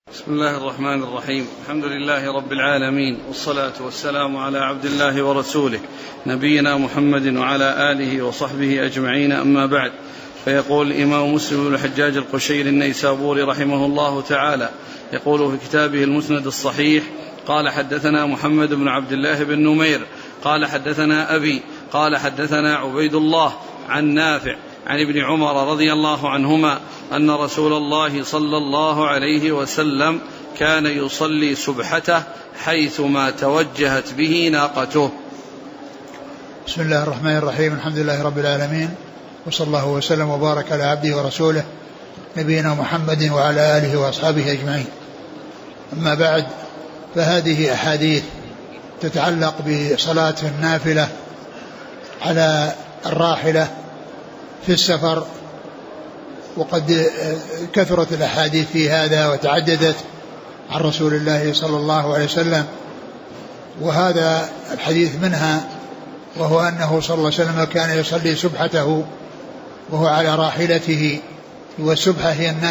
بسم الله الرحمن الرحيم. الحمد لله رب العالمين، والصلاة والسلام على عبد الله ورسوله نبينا محمد وعلى آله وصحبه أجمعين، أما بعد. فيقول الإمام مسلم بن الحجاج القشيري النيسابوري رحمه الله تعالى، يقول في كتابه المسند الصحيح: قال حدثنا محمد بن عبد الله بن نمير قال حدثنا أبي قال حدثنا عبيد الله عن نافع عن ابن عمر رضي الله عنهما أن رسول الله صلى الله عليه وسلم كان يصلي سبحته حيثما توجهت به ناقته. بسم الله الرحمن الرحيم. الحمد لله رب العالمين، وصلى الله وسلم وبارك على عبده ورسوله نبينا محمد وعلى آله وأصحابه أجمعين، أما بعد. فهذه أحاديث تتعلق بصلاة النافلة على الراحلة في السفر، وقد كثرت الأحاديث في هذا وتعددت عن رسول الله صلى الله عليه وسلم، وهذا الحديث منها، وهو أنه صلى الله عليه وسلم كان يصلي سبحته وهو على راحلته، والسبحة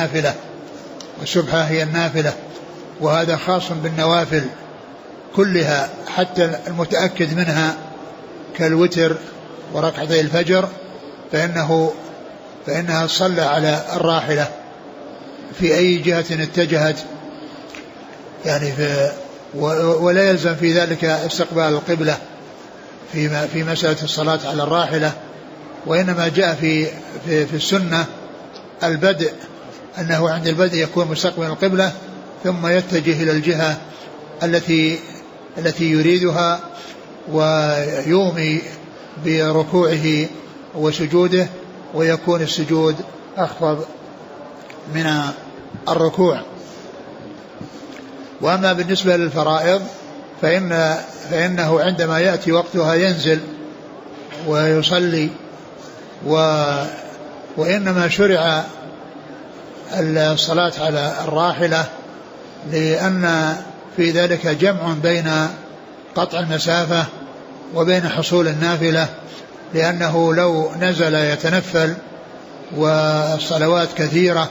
هي النافلة، وهذا خاص بالنوافل كلها حتى المتأكد منها كالوتر وركعتي الفجر، فإنها صلى على الراحلة في أي جهة اتجهت، يعني ولا يلزم في ذلك استقبال القبلة في مسألة الصلاة على الراحلة، وإنما جاء في السنة البدء، أنه عند البدء يكون مستقبل القبلة ثم يتجه إلى الجهة التي يريدها، ويومي بركوعه وسجوده، ويكون السجود أخفض من الركوع. وأما بالنسبة للفرائض فإنه عندما يأتي وقتها ينزل ويصلي، وإنما شرع الصلاة على الراحلة لأن في ذلك جمع بين قطع المسافة وبين حصول النافلة، لأنه لو نزل يتنفل والصلوات كثيرة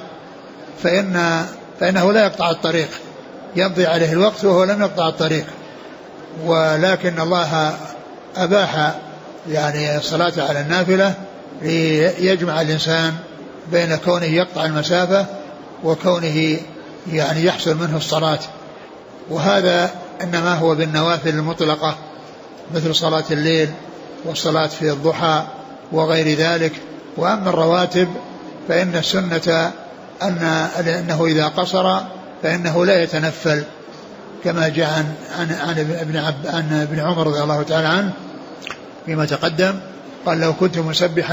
فإنه لا يقطع الطريق، يمضي عليه الوقت وهو لم يقطع الطريق، ولكن الله أباح يعني الصلاة على النافلة ليجمع الإنسان بين كونه يقطع المسافة وكونه يعني يحصل منه الصلاة. وهذا إنما هو بالنوافل المطلقة مثل صلاة الليل والصلاة في الضحى وغير ذلك. وأما الرواتب فإن السنة أنه إذا قصر فإنه لا يتنفل، كما جاء عن ابن عمر رضي الله تعالى عنه فيما تقدم، قال: لو كنت مسبحا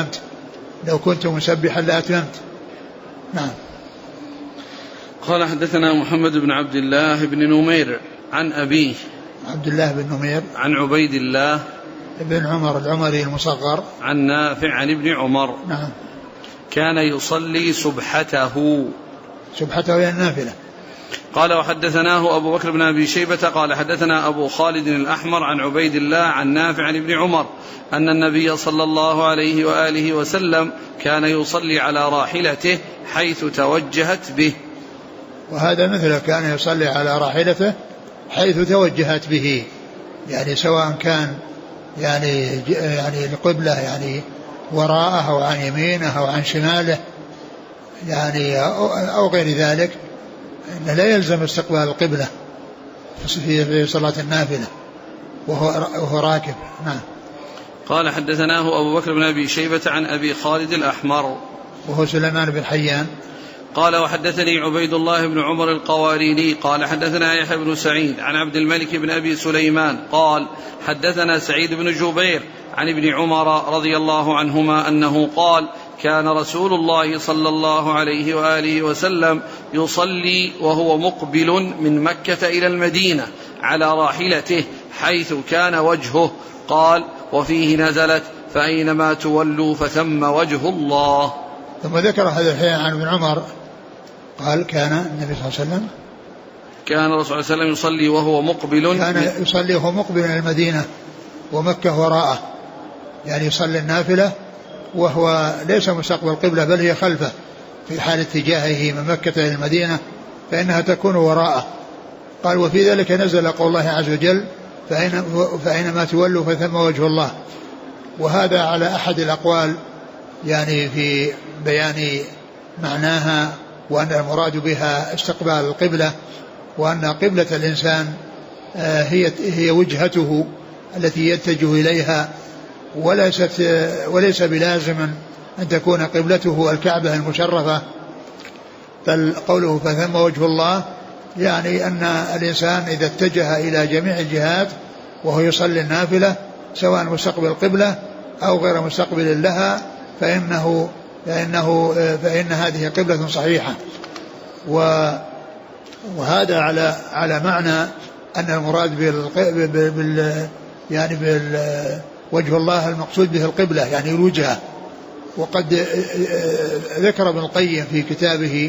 لأتممت. نعم. قال حدثنا محمد بن عبد الله بن نمير عن أبيه عبد الله بن نمير عن عبيد الله ابن عمر العمري المصغر عن نافع عن ابن عمر. نعم. كان يصلي سبحته هي النافلة. قال وحدثناه أبو بكر بن أبي شيبة قال حدثنا أبو خالد الأحمر عن عبيد الله عن نافع عن ابن عمر أن النبي صلى الله عليه وآله وسلم كان يصلي على راحلته حيث توجهت به. وهذا مثله، كان يصلي على راحلته حيث توجهت به، يعني سواء كان يعني القبلة يعني وراءه أو عن يمينه أو عن شماله يعني أو غير ذلك، إنه لا يلزم استقبال القبلة في صلاة النافلة وهو راكب. نعم. قال حدثناه أبو بكر بن أبي شيبة عن أبي خالد الأحمر وهو سليمان بن حيان. قال وحدثني عبيد الله بن عمر القواريري قال حدثنا يحيى بن سعيد عن عبد الملك بن أبي سليمان قال حدثنا سعيد بن جبير عن ابن عمر رضي الله عنهما أنه قال: كان رسول الله صلى الله عليه وآله وسلم يصلي وهو مقبل من مكة إلى المدينة على راحلته حيث كان وجهه. قال: وفيه نزلت: فأينما تولوا فثم وجه الله. ثم ذكر هذا الحديث عن ابن عمر قال: كان النبي صلى الله عليه وسلم كان الرسول صلى الله عليه وسلم يصلي وهو مقبل إلى المدينة ومكة وراءه، يعني يصلي النافلة وهو ليس مستقبل القبلة بل هي خلفه في حال اتجاهه من مكة إلى المدينة فإنها تكون وراءه. قال وفي ذلك نزل قول الله عز وجل فأينما تولوا فثم وجه الله. وهذا على أحد الأقوال يعني في بيان معناها، وأن المراد بها استقبال القبلة، وأن قبلة الإنسان هي وجهته التي يتجه إليها، وليس بلازم أن تكون قبلته الكعبة المشرفة. بل قوله فثم وجه الله يعني أن الإنسان إذا اتجه إلى جميع الجهات وهو يصلي النافلة سواء مستقبل القبلة أو غير مستقبل لها فإن هذه قبلة صحيحة. وهذا على معنى أن المراد وجه الله المقصود به القبلة يعني الوجهة. وقد ذكر ابن القيم في كتابه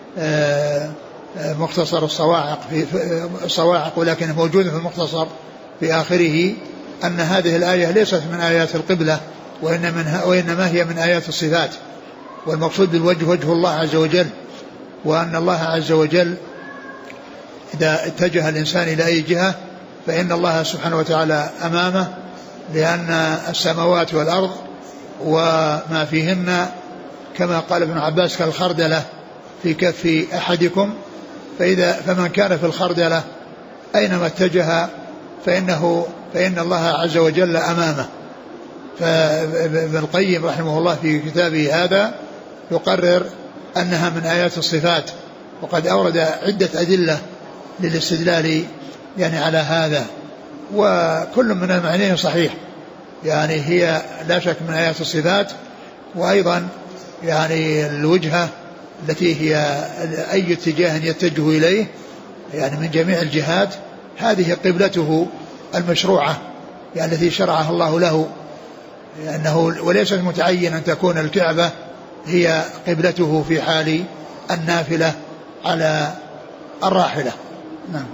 مختصر الصواعق ولكن موجود في المختصر في آخره أن هذه الآية ليست من آيات القبلة وإنما هي من آيات الصفات، والمقصود بالوجه وجه الله عز وجل، وأن الله عز وجل إذا اتجه الإنسان إلى أي جهة فإن الله سبحانه وتعالى أمامه، لأن السماوات والأرض وما فيهن كما قال ابن عباس كالخردلة في كف أحدكم، فمن كان في الخردلة أينما اتجه فإن الله عز وجل أمامه. فابن القيم رحمه الله في كتابه هذا يقرر أنها من آيات الصفات، وقد أورد عدة أدلة للاستدلال يعني على هذا، وكل من المعنيين صحيح، يعني هي لا شك من آيات الصفات. وأيضا يعني الوجهة التي هي أي اتجاه يتجه إليه يعني من جميع الجهات هذه قبلته المشروعة يعني التي شرعها الله له، لأنه وليست متعين أن تكون الكعبة هي قبلته في حال النافلة على الراحلة. نعم.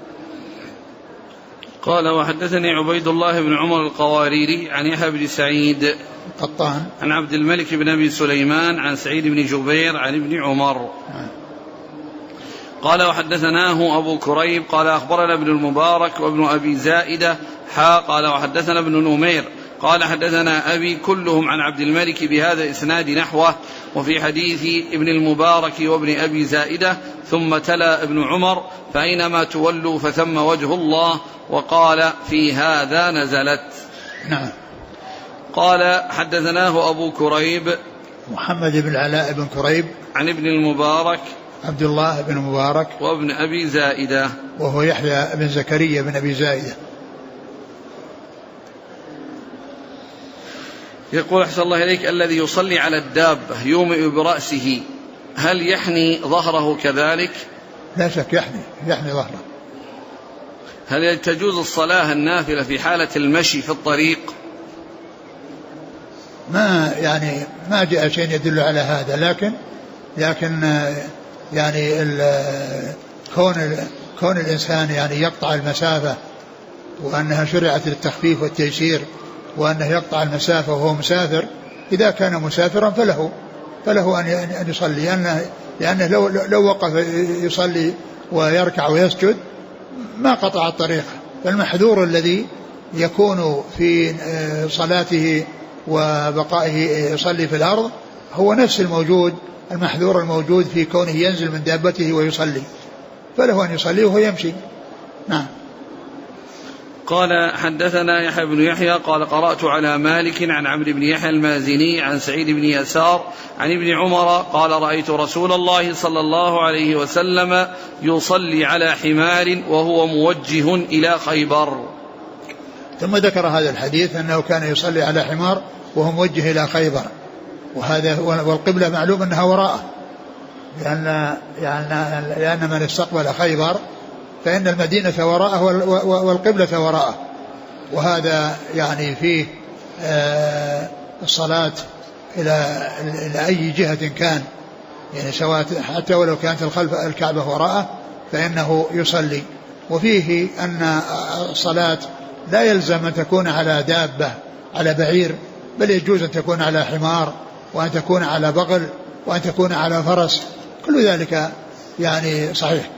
قال وحدثني عبيد الله بن عمر القواريري عن يحيى بن سعيد قطان عن عبد الملك بن أبي سليمان عن سعيد بن جبير عن ابن عمر قال وحدثناه أبو كريب قال أخبرنا ابن المبارك وابن أبي زائدة قال وحدثنا ابن نمير قال حدثنا أبي كلهم عن عبد الملك بهذا الإسناد نحوه. وفي حديث ابن المبارك وابن أبي زائدة ثم تلا ابن عمر فأينما تولوا فثم وجه الله، وقال في هذا نزلت. نعم. قال حدثناه أبو كريب محمد بن العلاء بن كريب عن ابن المبارك عبد الله بن المبارك وابن أبي زائدة وهو يحيى بن زكريا بن أبي زائدة. يقول أحسن الله إليك الذي يصلي على الدابة يومئ برأسه هل يحني ظهره كذلك؟ لا شك يحني ظهره. هل تجوز الصلاة النافلة في حالة المشي في الطريق؟ ما جاء شيء يدل على هذا، لكن يعني كون الإنسان يعني يقطع المسافة، وأنها شرعت للتخفيف والتيسير، وأنه يقطع المسافة وهو مسافر، إذا كان مسافرا فله أن يصلي، لأنه لو وقف يصلي ويركع ويسجد ما قطع الطريق. فالمحذور الذي يكون في صلاته وبقائه يصلي في الأرض هو نفس المحذور الموجود في كونه ينزل من دابته ويصلي، فله أن يصلي وهو يمشي. نعم. قال حدثنا يحيى بن يحيى قال قرأت على مالك عن عمرو بن يحيى المازني عن سعيد بن يسار عن ابن عمر قال رأيت رسول الله صلى الله عليه وسلم يصلي على حمار وهو موجه إلى خيبر. ثم ذكر هذا الحديث أنه كان يصلي على حمار وهو موجه إلى خيبر، والقبلة معلوم أنها وراءه، لأن من استقبل خيبر فإن المدينة وراءه والقبلة وراءه. وهذا يعني فيه الصلاة إلى أي جهة كان، يعني سواء حتى ولو كانت الكعبة وراءه فإنه يصلي. وفيه أن الصلاة لا يلزم أن تكون على دابة على بعير، بل يجوز أن تكون على حمار، وأن تكون على بغل، وأن تكون على فرس، كل ذلك يعني صحيح.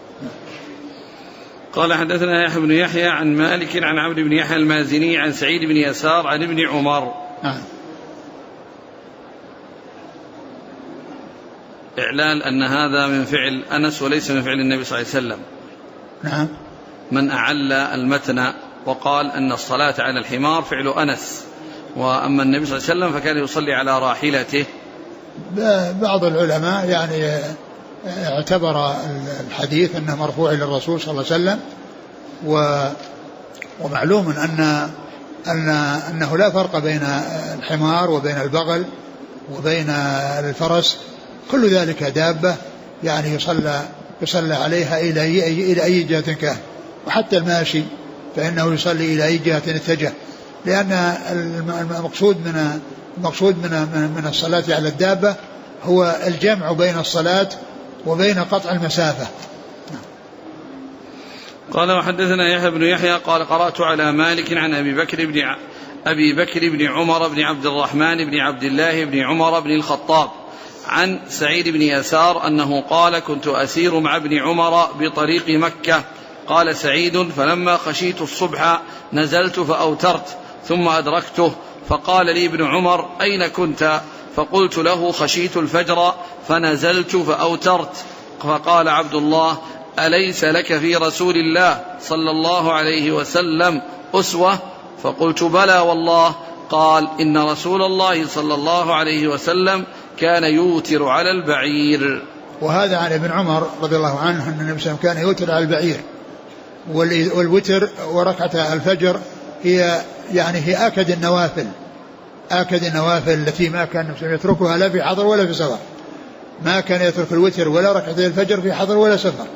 قال حدثنا يحيى بن يحيى عن مالك عن عمرو بن يحيى المازني عن سعيد بن يسار عن ابن عمر. إعلان أن هذا من فعل أنس وليس من فعل النبي صلى الله عليه وسلم. نعم. من أعل المتن وقال أن الصلاة على الحمار فعل أنس، وأما النبي صلى الله عليه وسلم فكان يصلي على راحلته. بعض العلماء يعني اعتبر الحديث أنه مرفوع للرسول صلى الله عليه وسلم، ومعلوم أنه لا فرق بين الحمار وبين البغل وبين الفرس، كل ذلك دابة يعني يصلى عليها إلى أي جهة كان، وحتى الماشي فإنه يصلي إلى أي جهة اتجه، لأن المقصود من الصلاة على الدابة هو الجمع بين الصلاة وبين قطع المسافة. قال وحدثنا يحيى بن يحيى قال قرأت على مالك عن أبي بكر بن عمر بن عبد الرحمن بن عبد الله بن عمر بن الخطاب عن سعيد بن يسار أنه قال كنت أسير مع ابن عمر بطريق مكة. قال سعيد فلما خشيت الصبح نزلت فأوترت ثم أدركته، فقال لي ابن عمر أين كنت؟ فقلت له خشيت الفجر فنزلت فأوترت. فقال عبد الله أليس لك في رسول الله صلى الله عليه وسلم أسوة؟ فقلت بلى والله. قال إن رسول الله صلى الله عليه وسلم كان يوتر على البعير. وهذا عن ابن عمر رضي الله عنه أن النبي صلى الله عليه وسلم كان يوتر على البعير، والوتر وركعة الفجر هي آكد النوافل التي ما كان يتركها لا في حضر ولا في سفر، ما كان يترك الوتر ولا ركعتي الفجر في حضر ولا سفر،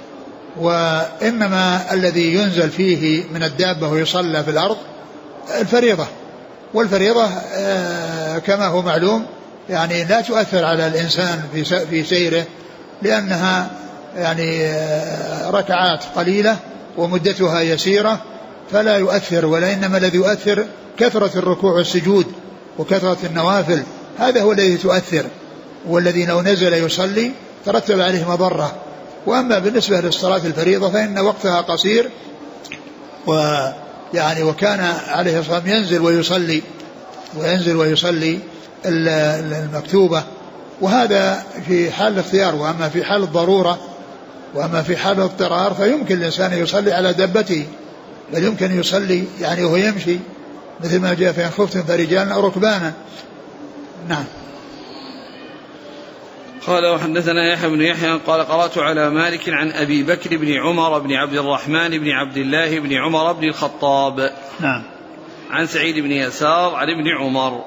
وإنما الذي ينزل فيه من الدابة ويصلى في الأرض الفريضة، والفريضة كما هو معلوم يعني لا تؤثر على الإنسان في سيره، لأنها يعني ركعات قليلة ومدتها يسيرة فلا يؤثر، وإنما الذي يؤثر كثرة الركوع والسجود وكثرة النوافل، هذا هو الذي تؤثر، والذي لو نزل يصلي ترتب عليه مضرة. وأما بالنسبة للصلاة الفريضة فإن وقتها قصير، وكان عليه الصلاة والسلام ينزل ويصلي المكتوبة، وهذا في حال الاختيار. وأما في حال الضرورة وأما في حال الاضطرار فيمكن الإنسان يصلي على دابته، بل يمكن يصلي يعني وهو يمشي، مثل ما جاء فإن خفتم فرجالا أو ركبانا. نعم. قال وحدثنا يحيى بن يحيى قال قرأت على مالك عن أبي بكر بن عمر بن عبد الرحمن بن عبد الله بن عمر بن الخطاب. نعم. عن سعيد بن يسار عن ابن عمر.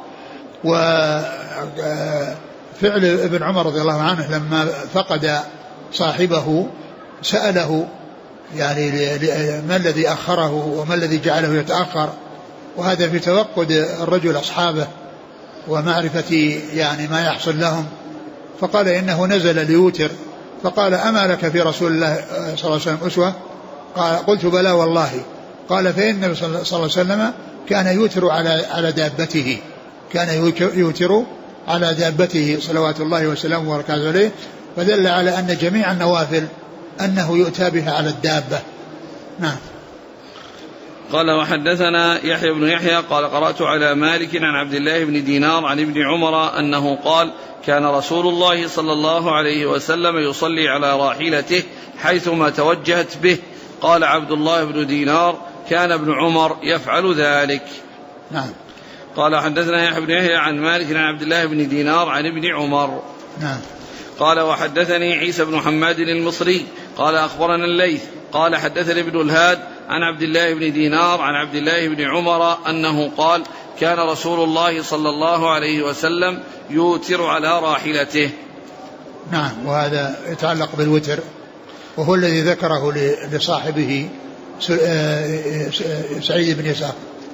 وفعل ابن عمر رضي الله عنه لما فقد صاحبه سأله يعني ما الذي أخره وما الذي جعله يتأخر، وهذا في توقد الرجل أصحابه ومعرفة يعني ما يحصل لهم، فقال إنه نزل ليوتر، فقال أما لك في رسول الله صلى الله عليه وسلم أسوة؟ قلت بلى والله. قال فإن النبي صلى الله عليه وسلم كان يوتر على دابته، كان يوتر على دابته صلوات الله وسلامه وبركاته عليه، فدل على أن جميع النوافل أنه يؤتى بها على الدابة. نعم. قال وحدثنا يحيى بن يحيى قال قرأت على مالك عن عبد الله بن دينار عن ابن عمر أنه قال كان رسول الله صلى الله عليه وسلم يصلي على راحلته حيثما توجهت به. قال عبد الله بن دينار كان ابن عمر يفعل ذلك. نعم. قال حدثنا يحيى بن يحيى عن مالك عن عبد الله بن دينار عن ابن عمر. نعم. قال وحدثني عيسى بن حماد المصري قال أخبرنا الليث قال حدثني ابن الهاد عن عبد الله بن دينار عن عبد الله بن عمر أنه قال كان رسول الله صلى الله عليه وسلم يوتر على راحلته. نعم. وهذا يتعلق بالوتر، وهو الذي ذكره لصاحبه سعيد بن يسار.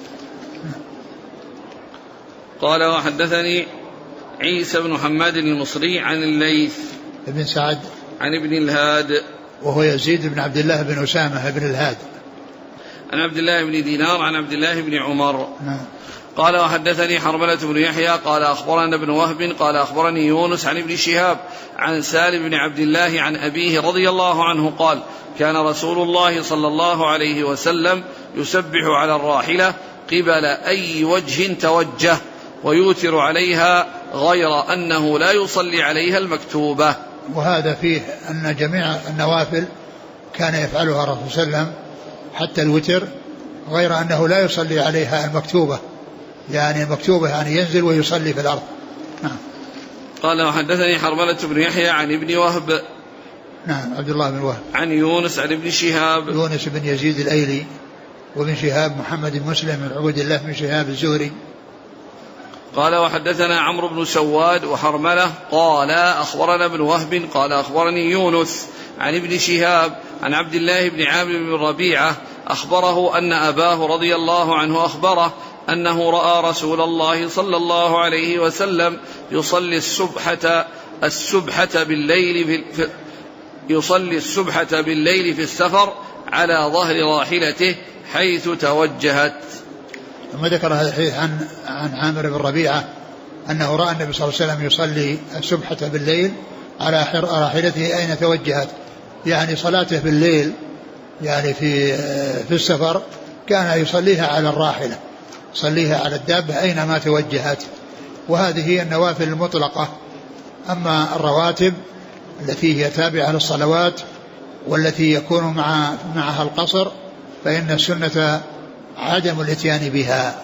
قال وحدثني عيسى بن حماد المصري عن الليث بن سعد عن ابن الهاد وهو يزيد بن عبد الله بن أسامة بن الهاد عن عبد الله بن دينار عن عبد الله بن عمر. نعم. قال وحدثني حرملة بن يحيى قال أخبرنا ابن وهب قال أخبرني يونس عن ابن شهاب عن سالم بن عبد الله عن أبيه رضي الله عنه قال كان رسول الله صلى الله عليه وسلم يسبح على الراحلة قبل أي وجه توجه ويوتر عليها غير أنه لا يصلي عليها المكتوبة. وهذا فيه أن جميع النوافل كان يفعلها الرسول صلى الله عليه وسلم حتى الوتر، غير أنه لا يصلي عليها المكتوبة، يعني المكتوبة يعني ينزل ويصلي في الأرض. نعم. قال وحدثني حرملة بن يحيى عن ابن وهب نعم عبد الله بن وهب عن يونس عن ابن شهاب يونس بن يزيد الأيلي وابن شهاب محمد بن مسلم بن عبد الله بن شهاب الزهري. قال وحدثنا عمرو بن سواد وحرملة قال أخبرنا ابن وهب قال أخبرني يونس عن ابن شهاب عن عبد الله بن عامر بن ربيعة أخبره أن أباه رضي الله عنه أخبره أنه رأى رسول الله صلى الله عليه وسلم يصلي السبحة بالليل في السفر على ظهر راحلته حيث توجهت. ثم ذكر هذا الحديث عن عامر بن ربيعة أنه رأى النبي صلى الله عليه وسلم يصلي السبحة بالليل على راحلته أين توجهت، يعني صلاته بالليل يعني في السفر كان يصليها على الراحلة، يصليها على الدابة أينما توجهت. وهذه هي النوافل المطلقة. أما الرواتب التي هي تابعة للصلوات والتي يكون معها القصر فإن السنة عدم الاتيان بها.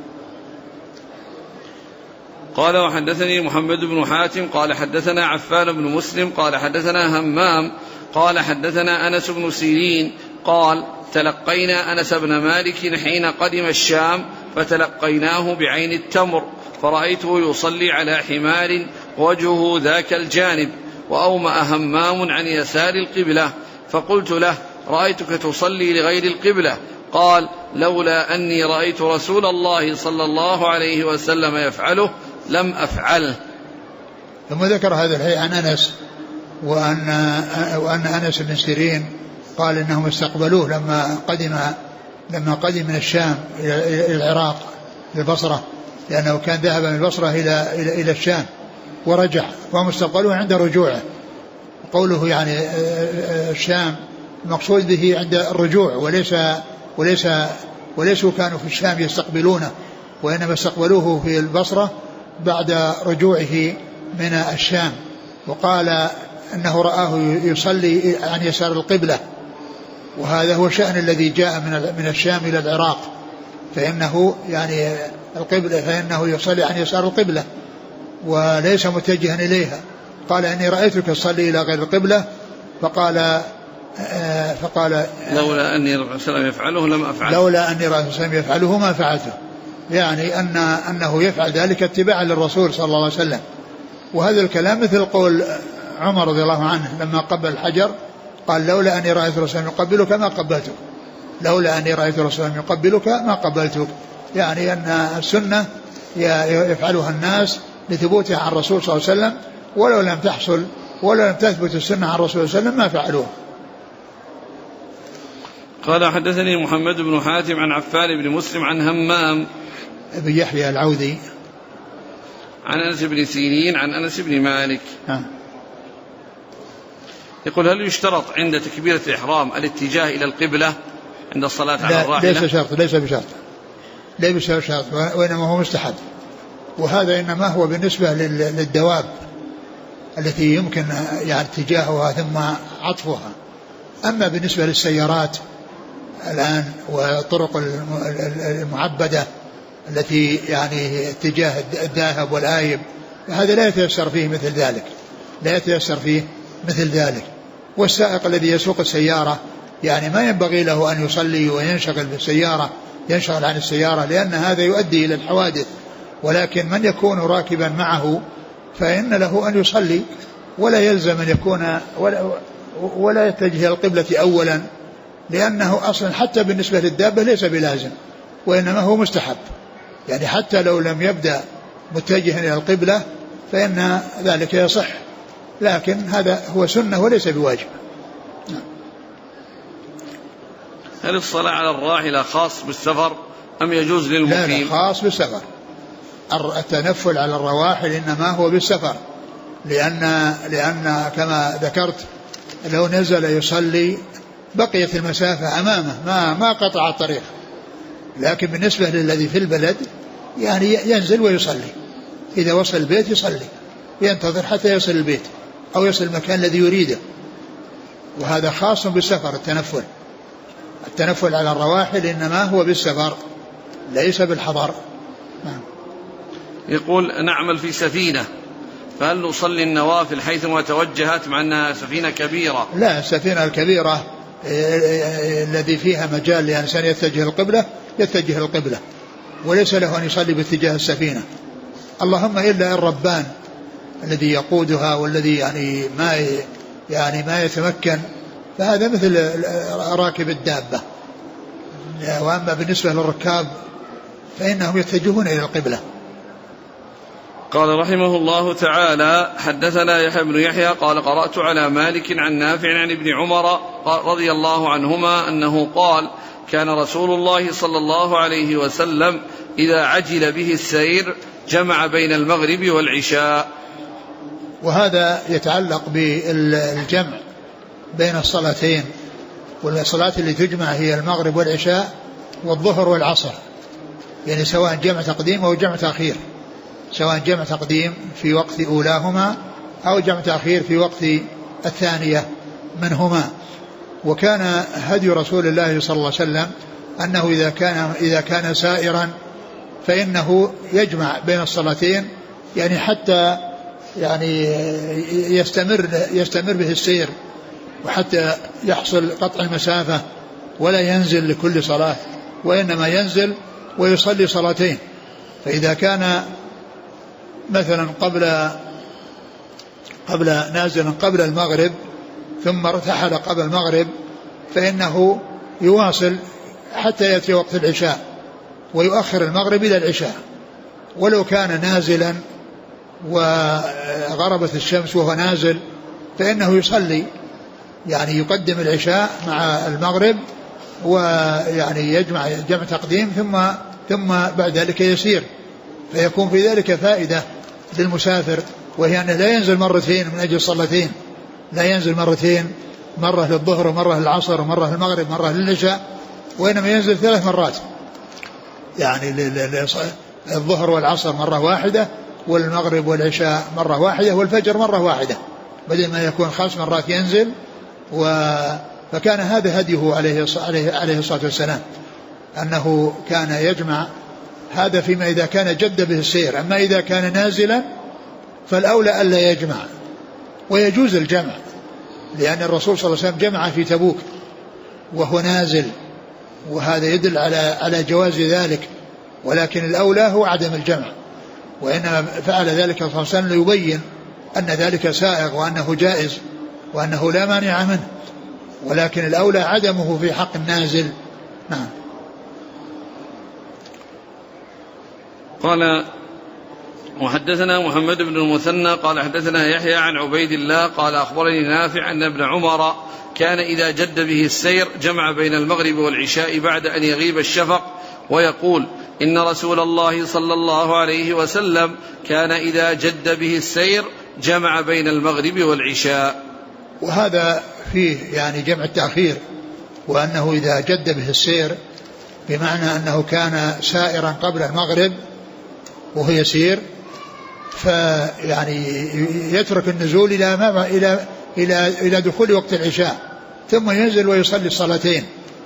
قال وحدثني محمد بن حاتم قال حدثنا عفان بن مسلم قال حدثنا همام قال حدثنا أنس بن سيرين قال تلقينا أنس بن مالك حين قدم الشام فتلقيناه بعين التمر فرأيته يصلي على حمار وجهه ذاك الجانب وأومأ همام عن يسار القبلة فقلت له رأيتك تصلي لغير القبلة قال لولا أني رأيت رسول الله صلى الله عليه وسلم يفعله لم أفعله. ثم ذكر هذا الحديث عن أنس وأن أنس بن سيرين قال إنهم استقبلوه لما قدم من الشام إلى العراق البصرة، لأنه كان ذهب من البصرة إلى الشام ورجع، وهم استقبلوه عند رجوعه. قوله يعني الشام المقصود به عند الرجوع، وليسوا كانوا في الشام يستقبلونه، وإنما استقبلوه في البصرة بعد رجوعه من الشام. وقال أنه رآه يصلي عن يسار القبلة، وهذا هو الشأن الذي جاء من الشام إلى العراق، فإنه يعني القبلة فإنه يصلي عن يسار القبلة وليس متجها إليها. قال إني رأيتك تصلي إلى غير القبلة فقال لولا أني رأى وسلم يفعله لم أفعله، لولا أني رأى وسلم يفعله ما فعلته، يعني أنه يفعل ذلك اتباعا للرسول صلى الله عليه وسلم. وهذا الكلام مثل قول عمر رضي الله عنه لما قبل الحجر قال لولا أني رأيت رسولا يقبلك ما قبلتك، لولا أني رأيت رسولا يقبلك ما قبلتك، يعني أن السنة يفعلها الناس لثبوتها عن الرسول صلى الله عليه وسلم، ولو لم تحصل ولو لم تثبت السنة عن الرسول صلى الله عليه وسلم ما فعلوه. قال حدثني محمد بن حاتم عن عفان بن مسلم عن همام بن يحيى العوذي عن أنس بن سيرين عن أنس بن مالك. يقول هل يشترط عند تكبيرة الإحرام الاتجاه إلى القبلة عند الصلاة على الراحلة؟ ليس بشرط وإنما هو مستحب، وهذا إنما هو بالنسبة للدواب التي يمكن يعني اتجاهها ثم عطفها. أما بالنسبة للسيارات الآن والطرق المعبدة التي يعني اتجاه الذاهب والآيب هذا لا يتيسر فيه مثل ذلك. والسائق الذي يسوق السيارة يعني ما ينبغي له أن يصلي وينشغل بالسيارة، ينشغل عن السيارة، لأن هذا يؤدي إلى الحوادث. ولكن من يكون راكبا معه فإن له أن يصلي ولا يلزم أن يكون ولا يتجه القبلة أولا، لأنه أصلا حتى بالنسبة للدابة ليس بلازم وإنما هو مستحب، يعني حتى لو لم يبدأ متجها إلى القبلة فإن ذلك يصح، لكن هذا هو سنة وليس بواجب. هل الصلاة على الراحلة خاص بالسفر أم يجوز للمقيم؟ لا خاص بالسفر. التنفل على الرواحل إنما هو بالسفر، لأن كما ذكرت لو نزل يصلي بقيت المسافة أمامه ما قطع الطريق، لكن بالنسبة للذي في البلد يعني ينزل ويصلي، إذا وصل البيت يصلي، ينتظر حتى يصل البيت أو يصل المكان الذي يريده، وهذا خاص بالسفر. التنفل على الرواحل إنما هو بالسفر ليس بالحضر. يقول نعمل في سفينة، فهل نصلي النوافل حيثما توجهت مع أنها سفينة كبيرة؟ لا، السفينة الكبيرة الذي فيها مجال لإنسان يتجه القبلة وليس له أن يصلي باتجاه السفينة، اللهم إلا الربان الذي يقودها والذي يعني ما يتمكن، فهذا مثل راكب الدابة. وأما بالنسبة للركاب فإنهم يتجهون إلى القبلة. قال رحمه الله تعالى: حدثنا يحيى بن يحيى قال قرأت على مالك عن نافع عن ابن عمر رضي الله عنهما أنه قال: كان رسول الله صلى الله عليه وسلم إذا عجل به السير جمع بين المغرب والعشاء. وهذا يتعلق بالجمع بين الصلاتين، والصلاة اللي تجمع هي المغرب والعشاء والظهر والعصر، يعني سواء جمع تقديم أو جمع تأخير، سواء جمع تقديم في وقت أولاهما أو جمع تأخير في وقت الثانية منهما. وكان هدي رسول الله صلى الله عليه وسلم أنه إذا كان سائرا فإنه يجمع بين الصلاتين، يعني حتى يعني يستمر به السير، وحتى يحصل قطع المسافة ولا ينزل لكل صلاة، وإنما ينزل ويصلي صلاتين. فإذا كان مثلا نازلا قبل المغرب ثم ارتحل قبل المغرب فإنه يواصل حتى يأتي وقت العشاء ويؤخر المغرب إلى العشاء. ولو كان نازلا وغربت الشمس وهو نازل فإنه يصلي، يعني يقدم العشاء مع المغرب ويعني يجمع جمع تقديم ثم بعد ذلك يسير، فيكون في ذلك فائدة للمسافر، وهي أنه لا ينزل مرتين من أجل صلاتين، لا ينزل مرتين، مرة للظهر ومرة للعصر ومرة للمغرب مرة للعشاء، وإنما ينزل 3 مرات، يعني الظهر والعصر مرة واحدة، والمغرب والعشاء مرة واحدة، والفجر مرة واحدة، بدل ما يكون 5 مرات ينزل. فكان هذا هديه عليه الصلاة والسلام، أنه كان يجمع هذا فيما إذا كان جد به السير. أما إذا كان نازلا فالأولى ألا يجمع، ويجوز الجمع، لأن الرسول صلى الله عليه وسلم جمع في تبوك وهو نازل، وهذا يدل على جواز ذلك، ولكن الأولى هو عدم الجمع، وإنما فعل ذلك صلى الله عليه وسلم ليبين أن ذلك سائغ وأنه جائز وأنه لا مانع منه، ولكن الأولى عدمه في حق النازل. نعم. قال: وحدثنا محمد بن المثنى قال حدثنا يحيى عن عبيد الله قال أخبرني نافع أن ابن عمر كان إذا جد به السير جمع بين المغرب والعشاء بعد أن يغيب الشفق، ويقول: إن رسول الله صلى الله عليه وسلم كان إذا جد به السير جمع بين المغرب والعشاء. وهذا فيه يعني جمع التأخير، وأنه إذا جد به السير بمعنى أنه كان سائرا قبل المغرب وهو يسير، فيعني يترك النزول إلى دخول وقت العشاء ثم ينزل ويصلي الصلاتين.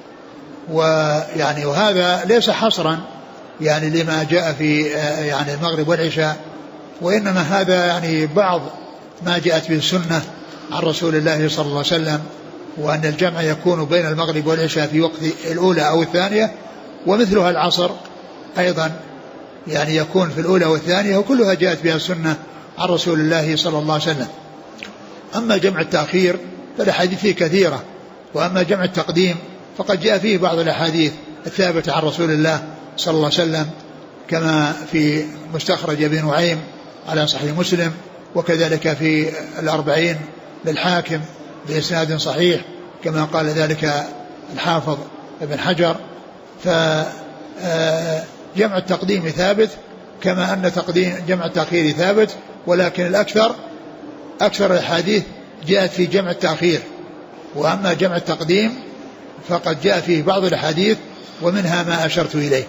ويعني وهذا ليس حصرا يعني لما جاء في يعني المغرب والعشاء، وإنما هذا يعني بعض ما جاءت به السنة عن رسول الله صلى الله عليه وسلم، وأن الجمع يكون بين المغرب والعشاء في وقت الأولى أو الثانية، ومثلها العصر أيضا يعني يكون في الأولى والثانية، وكلها جاءت بها السنة عن رسول الله صلى الله عليه وسلم. أما جمع التأخير فالأحاديث فيه كثيرة، وأما جمع التقديم فقد جاء فيه بعض الأحاديث الثابتة عن رسول الله صلى الله عليه وسلم، كما في مستخرج ابن نعيم على صحيح مسلم، وكذلك في 40 للحاكم بإسناد صحيح كما قال ذلك الحافظ ابن حجر. جمع التقديم ثابت كما أن جمع التأخير ثابت، ولكن أكثر الحديث جاءت في جمع التأخير، وأما جمع التقديم فقد جاء فيه بعض الحديث ومنها ما أشرت إليه.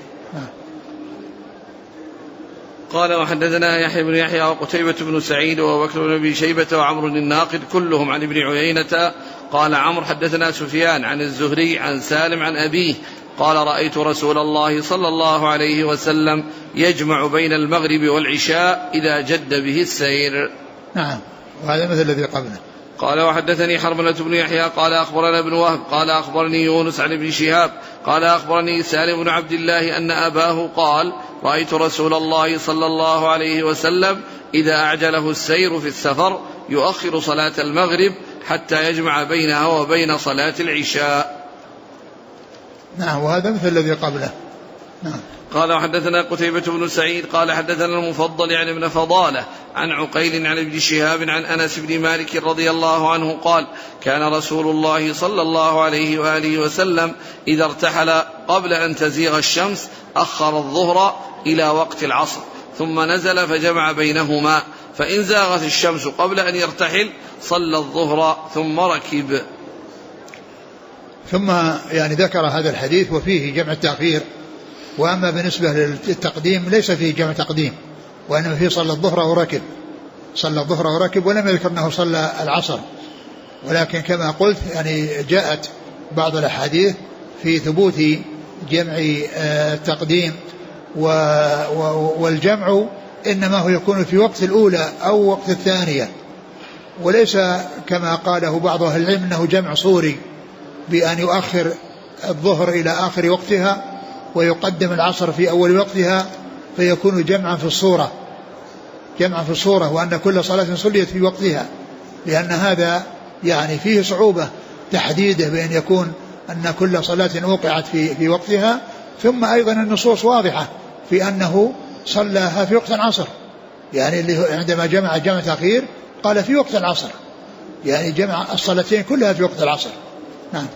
قال وحدثنا يحيى بن يحيى وقتيبة بن سعيد وبكر بن أبي شيبة وعمرو الناقد كلهم عن ابن عيينة. قال عمرو حدثنا سفيان عن الزهري عن سالم عن أبيه قال رأيت رسول الله صلى الله عليه وسلم يجمع بين المغرب والعشاء إذا جد به السير. نعم، وهذا مثل الذي قبله. قال وحدثني حرملة بن يحيى قال أخبرنا ابن وهب قال أخبرني يونس عن ابن شهاب قال أخبرني سالم بن عبد الله أن أباه قال رأيت رسول الله صلى الله عليه وسلم إذا أعجله السير في السفر يؤخر صلاة المغرب حتى يجمع بينها وبين صلاة العشاء. نعم، وهذا مثل الذي قبله. نعم. قال وحدثنا قتيبة بن سعيد قال حدثنا المفضل يعني ابن فضالة عن عقيل عن ابن شهاب عن أنس بن مالك رضي الله عنه قال كان رسول الله صلى الله عليه وآله وسلم إذا ارتحل قبل أن تزيغ الشمس أخر الظهر إلى وقت العصر ثم نزل فجمع بينهما، فإن زاغت الشمس قبل أن يرتحل صلى الظهر ثم ركب. ثم يعني ذكر هذا الحديث وفيه جمع التأخير، وأما بالنسبة للتقديم ليس فيه جمع تقديم، وإنما فيه صلى الظهر وركب، ولم يذكر أنه صلى العصر، ولكن كما قلت يعني جاءت بعض الأحاديث في ثبوت جمع التقديم، والجمع إنما هو يكون في وقت الأولى أو وقت الثانية، وليس كما قاله بعض أهل العلم أنه جمع صوري بأن يؤخر الظهر إلى آخر وقتها ويقدم العصر في أول وقتها فيكون جمعا في الصورة، وأن كل صلاة صليت في وقتها، لأن هذا يعني فيه صعوبة تحديده بأن يكون أن كل صلاة وقعت في وقتها. ثم أيضا النصوص واضحة في أنه صلاها في وقت العصر، يعني اللي عندما جمع تأخير قال في وقت العصر، يعني جمع الصلاتين كلها في وقت العصر. نعم.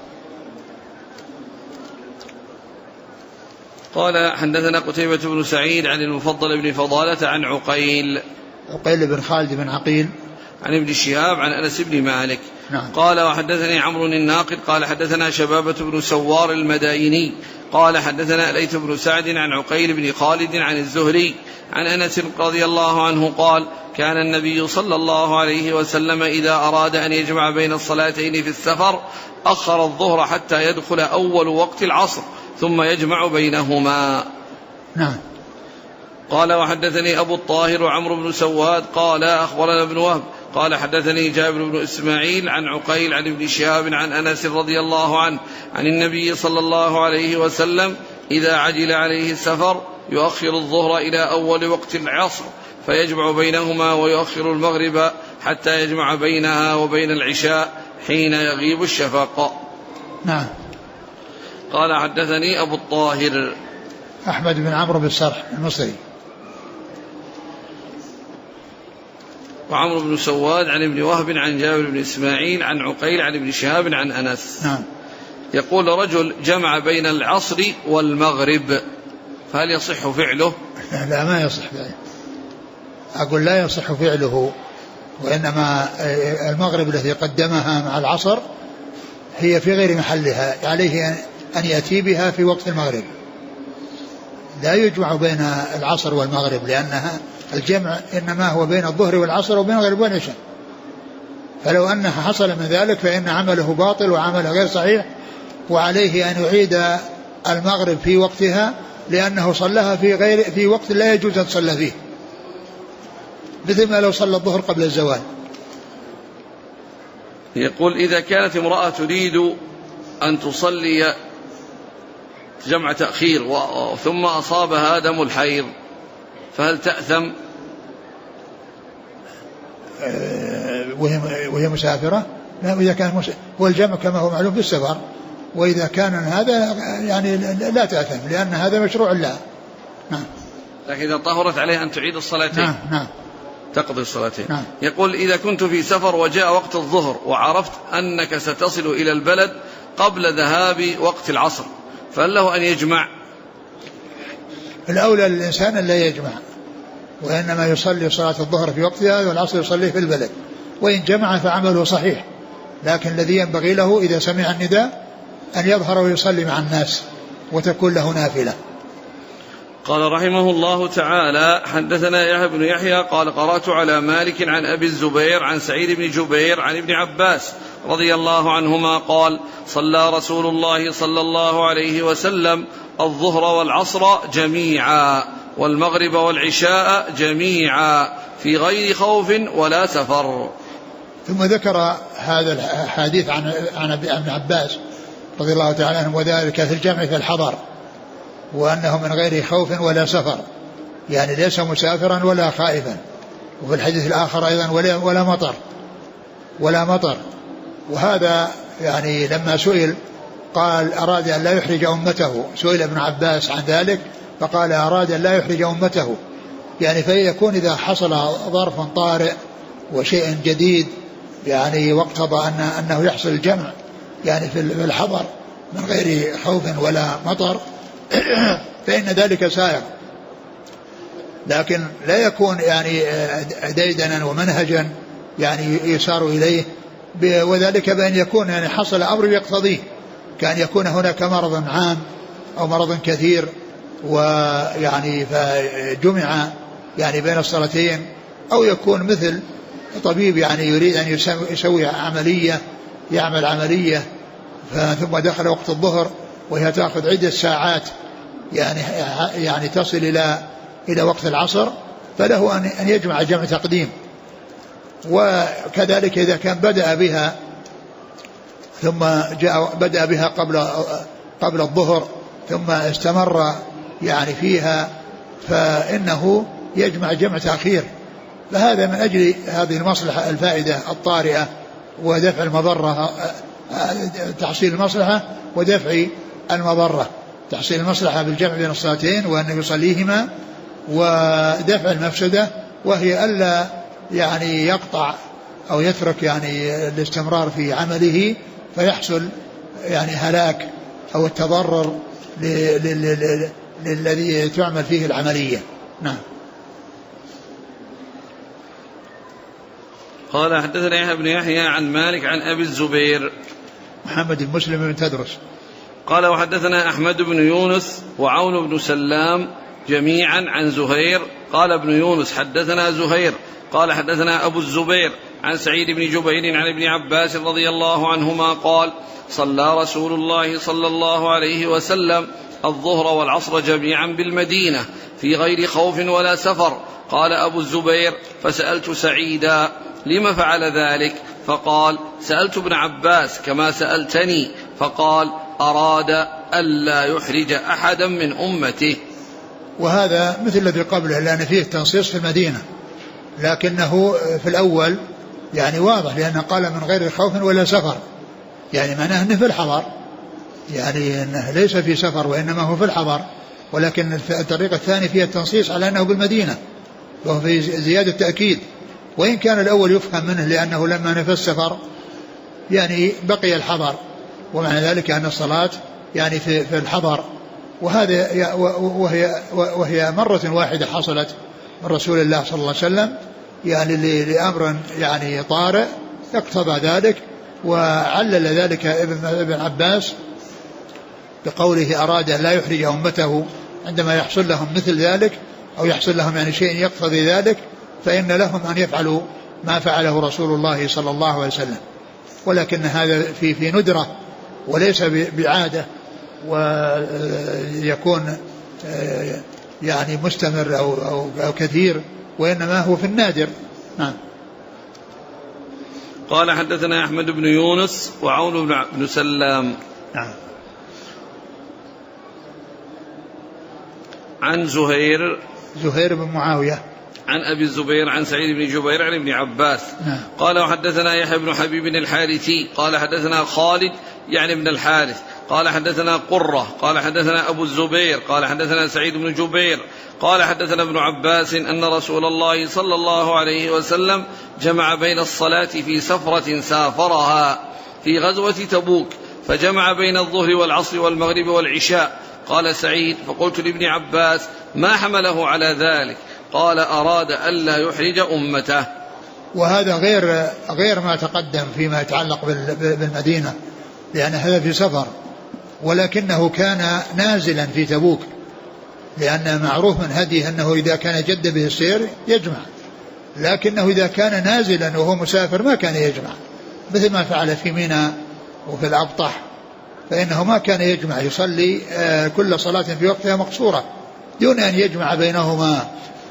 قال حدثنا قتيبة بن سعيد عن المفضل بن فضالة عن عقيل بن خالد بن عقيل عن ابن شهاب عن أنس بن مالك. نعم. قال وحدثني عمرو الناقد قال حدثنا شبابة بن سوار المدائني قال حدثنا ليث بن سعد عن عقيل بن خالد عن الزهري عن أنس رضي الله عنه قال كان النبي صلى الله عليه وسلم إذا أراد أن يجمع بين الصلاتين في السفر أخر الظهر حتى يدخل أول وقت العصر ثم يجمع بينهما. نعم. قال وحدثني أبو الطاهر وعمرو بن سواد قال أخبرنا ابن وهب قال حدثني جابر بن إسماعيل عن عقيل عن ابن شهاب عن أنس رضي الله عنه عن النبي صلى الله عليه وسلم إذا عجل عليه السفر يؤخر الظهر إلى أول وقت العصر فيجمع بينهما ويؤخر المغرب حتى يجمع بينها وبين العشاء حين يغيب الشفق. نعم. قال حدثني أبو الطاهر أحمد بن عمرو بن سرح المصري وعمرو بن سواد عن ابن وهب عن جابر بن إسماعيل عن عقيل عن ابن شهاب عن أنس. نعم. يقول رجل جمع بين العصر والمغرب فهل يصح فعله؟ لا، ما يصح فعله. أقول لا يصح فعله، وإنما المغرب التي قدمها مع العصر هي في غير محلها، عليه أن يأتي بها في وقت المغرب، لا يجمع بين العصر والمغرب، لأنها الجمع إنما هو بين الظهر والعصر وبين المغرب والعشاء، فلو أنها حصل من ذلك فإن عمله باطل وعمله غير صحيح، وعليه أن يعيد المغرب في وقتها لأنه صلىها في وقت لا يجوز أن تصلى فيه، مثل ما لو صلى الظهر قبل الزوال. يقول إذا كانت امرأة تريد أن تصلي جمع تأخير ثم أصابها دم الحيض فهل تأثم؟ وهي مسافرة؟ لا، إذا كان والجمع كما هو معلوم في السفر، وإذا كان هذا يعني لا تأثم لأن هذا مشروع لها. نعم. لكن إذا طهرت عليها أن تعيد الصلاتين. نعم. تقضي الصلاتين. نعم. يقول إذا كنت في سفر وجاء وقت الظهر وعرفت أنك ستصل إلى البلد قبل ذهاب وقت العصر فهل له أن يجمع؟ الأولى للإنسان أن لا يجمع، وإنما يصلي صلاة الظهر في وقتها والعصر يصلي في البلد، وإن جمع فعمله صحيح، لكن الذي ينبغي له إذا سمع النداء أن يظهر ويصلي مع الناس وتكون له نافلة. قال رحمه الله تعالى: حدثنا يحيى بن يحيى قال قرأت على مالك عن أبي الزبير عن سعيد بن جبير عن ابن عباس رضي الله عنهما قال: صلى رسول الله صلى الله عليه وسلم الظهر والعصر جميعا والمغرب والعشاء جميعا في غير خوف ولا سفر. ثم ذكر هذا الحديث عن ابن عباس رضي الله تعالى عنه، وذلك في الجمع في الحضر، وأنه من غير خوف ولا سفر، يعني ليس مسافرا ولا خائفا. وفي الحديث الآخر أيضا ولا مطر. وهذا يعني لما سئل قال أراد أن لا يحرج أمته، سئل ابن عباس عن ذلك فقال أراد أن لا يحرج أمته، يعني فيكون إذا حصل ظرف طارئ وشيء جديد يعني واقتضى أنه يحصل الجمع يعني في الحضر من غير خوف ولا مطر فإن ذلك سائغ، لكن لا يكون يعني ديدنا ومنهجا يعني يسار إليه، وذلك بأن يكون يعني حصل أمر يقتضيه، كان يكون هناك مرض عام أو مرض كثير ويعني فجمع يعني بين الصلاتين، أو يكون مثل طبيب يعني يريد أن يسوي عملية، يعمل عملية ثم دخل وقت الظهر وهي تأخذ عدة ساعات يعني تصل إلى وقت العصر، فله أن يجمع جمع تقديم. وكذلك إذا كان بدأ بها ثم بدأ بها قبل الظهر ثم استمر يعني فيها فإنه يجمع جمع تأخير، فهذا من أجل هذه المصلحة الفائدة الطارئة ودفع المضرة، تحصيل المصلحة ودفع المضرة، تحصيل المصلحة بالجمع بين الصلاتين وأن يصليهما، ودفع المفسدة وهي ألا يعني يقطع أو يترك يعني الاستمرار في عمله فيحصل يعني هلاك أو التضرر للذي تعمل فيه العملية. نعم. قال حدثنا يحيى بن يحيى عن مالك عن أبي الزبير محمد بن مسلم بن تدرس قال وحدثنا أحمد بن يونس وعون بن سلام جميعا عن زهير قال ابن يونس حدثنا زهير قال حدثنا أبو الزبير عن سعيد بن جبير عن ابن عباس رضي الله عنهما قال صلى رسول الله صلى الله عليه وسلم الظهر والعصر جميعا بالمدينة في غير خوف ولا سفر. قال أبو الزبير فسألت سعيدا لم فعل ذلك؟ فقال سألت ابن عباس كما سألتني، فقال أراد ألا يحرج أحدا من أمته. وهذا مثل الذي قبله لأن فيه تنصيص في المدينة، لكنه في الأول يعني واضح لأنه قال من غير خوف ولا سفر، يعني معناه أنه في الحضر، يعني أنه ليس في سفر وإنما هو في الحضر، ولكن الطريقة الثانية فيها التنصيص على أنه بالمدينة وهو في زيادة تأكيد، وإن كان الأول يفهم منه لأنه لما نفى السفر يعني بقي الحضر، ومعنى ذلك أن الصلاة يعني في الحضر، وهذا وهي مرة واحدة حصلت من رسول الله صلى الله عليه وسلم يعني لأمر يعني طارئ اقتضى ذلك، وعلل ذلك ابن عباس بقوله أراد أن لا يحرج أمته عندما يحصل لهم مثل ذلك أو يحصل لهم يعني شيء يقتضي ذلك، فإن لهم أن يفعلوا ما فعله رسول الله صلى الله عليه وسلم، ولكن هذا في ندرة وليس بعادة ويكون يعني مستمر أو كثير، وإنما هو في النادر. نعم. قال حدثنا أحمد بن يونس وعون بن سلام نعم. عن زهير بن معاوية عن أبي الزبير عن سعيد بن جبير عن ابن عباس نعم. قال وحدثنا يحيى بن حبيب الحارثي قال حدثنا خالد يعني ابن الحارث قال حدثنا قرة قال حدثنا أبو الزبير قال حدثنا سعيد بن جبير قال حدثنا ابن عباس أن رسول الله صلى الله عليه وسلم جمع بين الصلاة في سفرة سافرها في غزوة تبوك، فجمع بين الظهر والعصر والمغرب والعشاء، قال سعيد: فقلت لابن عباس: ما حمله على ذلك؟ قال: أراد ألا يحرج أمته. وهذا غير ما تقدم فيما يتعلق بالمدينة، لأن هذا في سفر، ولكنه كان نازلا في تبوك، لأن معروف من هديه أنه إذا كان جد به السير يجمع، لكنه إذا كان نازلا وهو مسافر ما كان يجمع، مثل ما فعل في منى وفي الأبطح، فإنه ما كان يجمع، يصلي كل صلاة في وقتها مقصورة دون أن يجمع بينهما.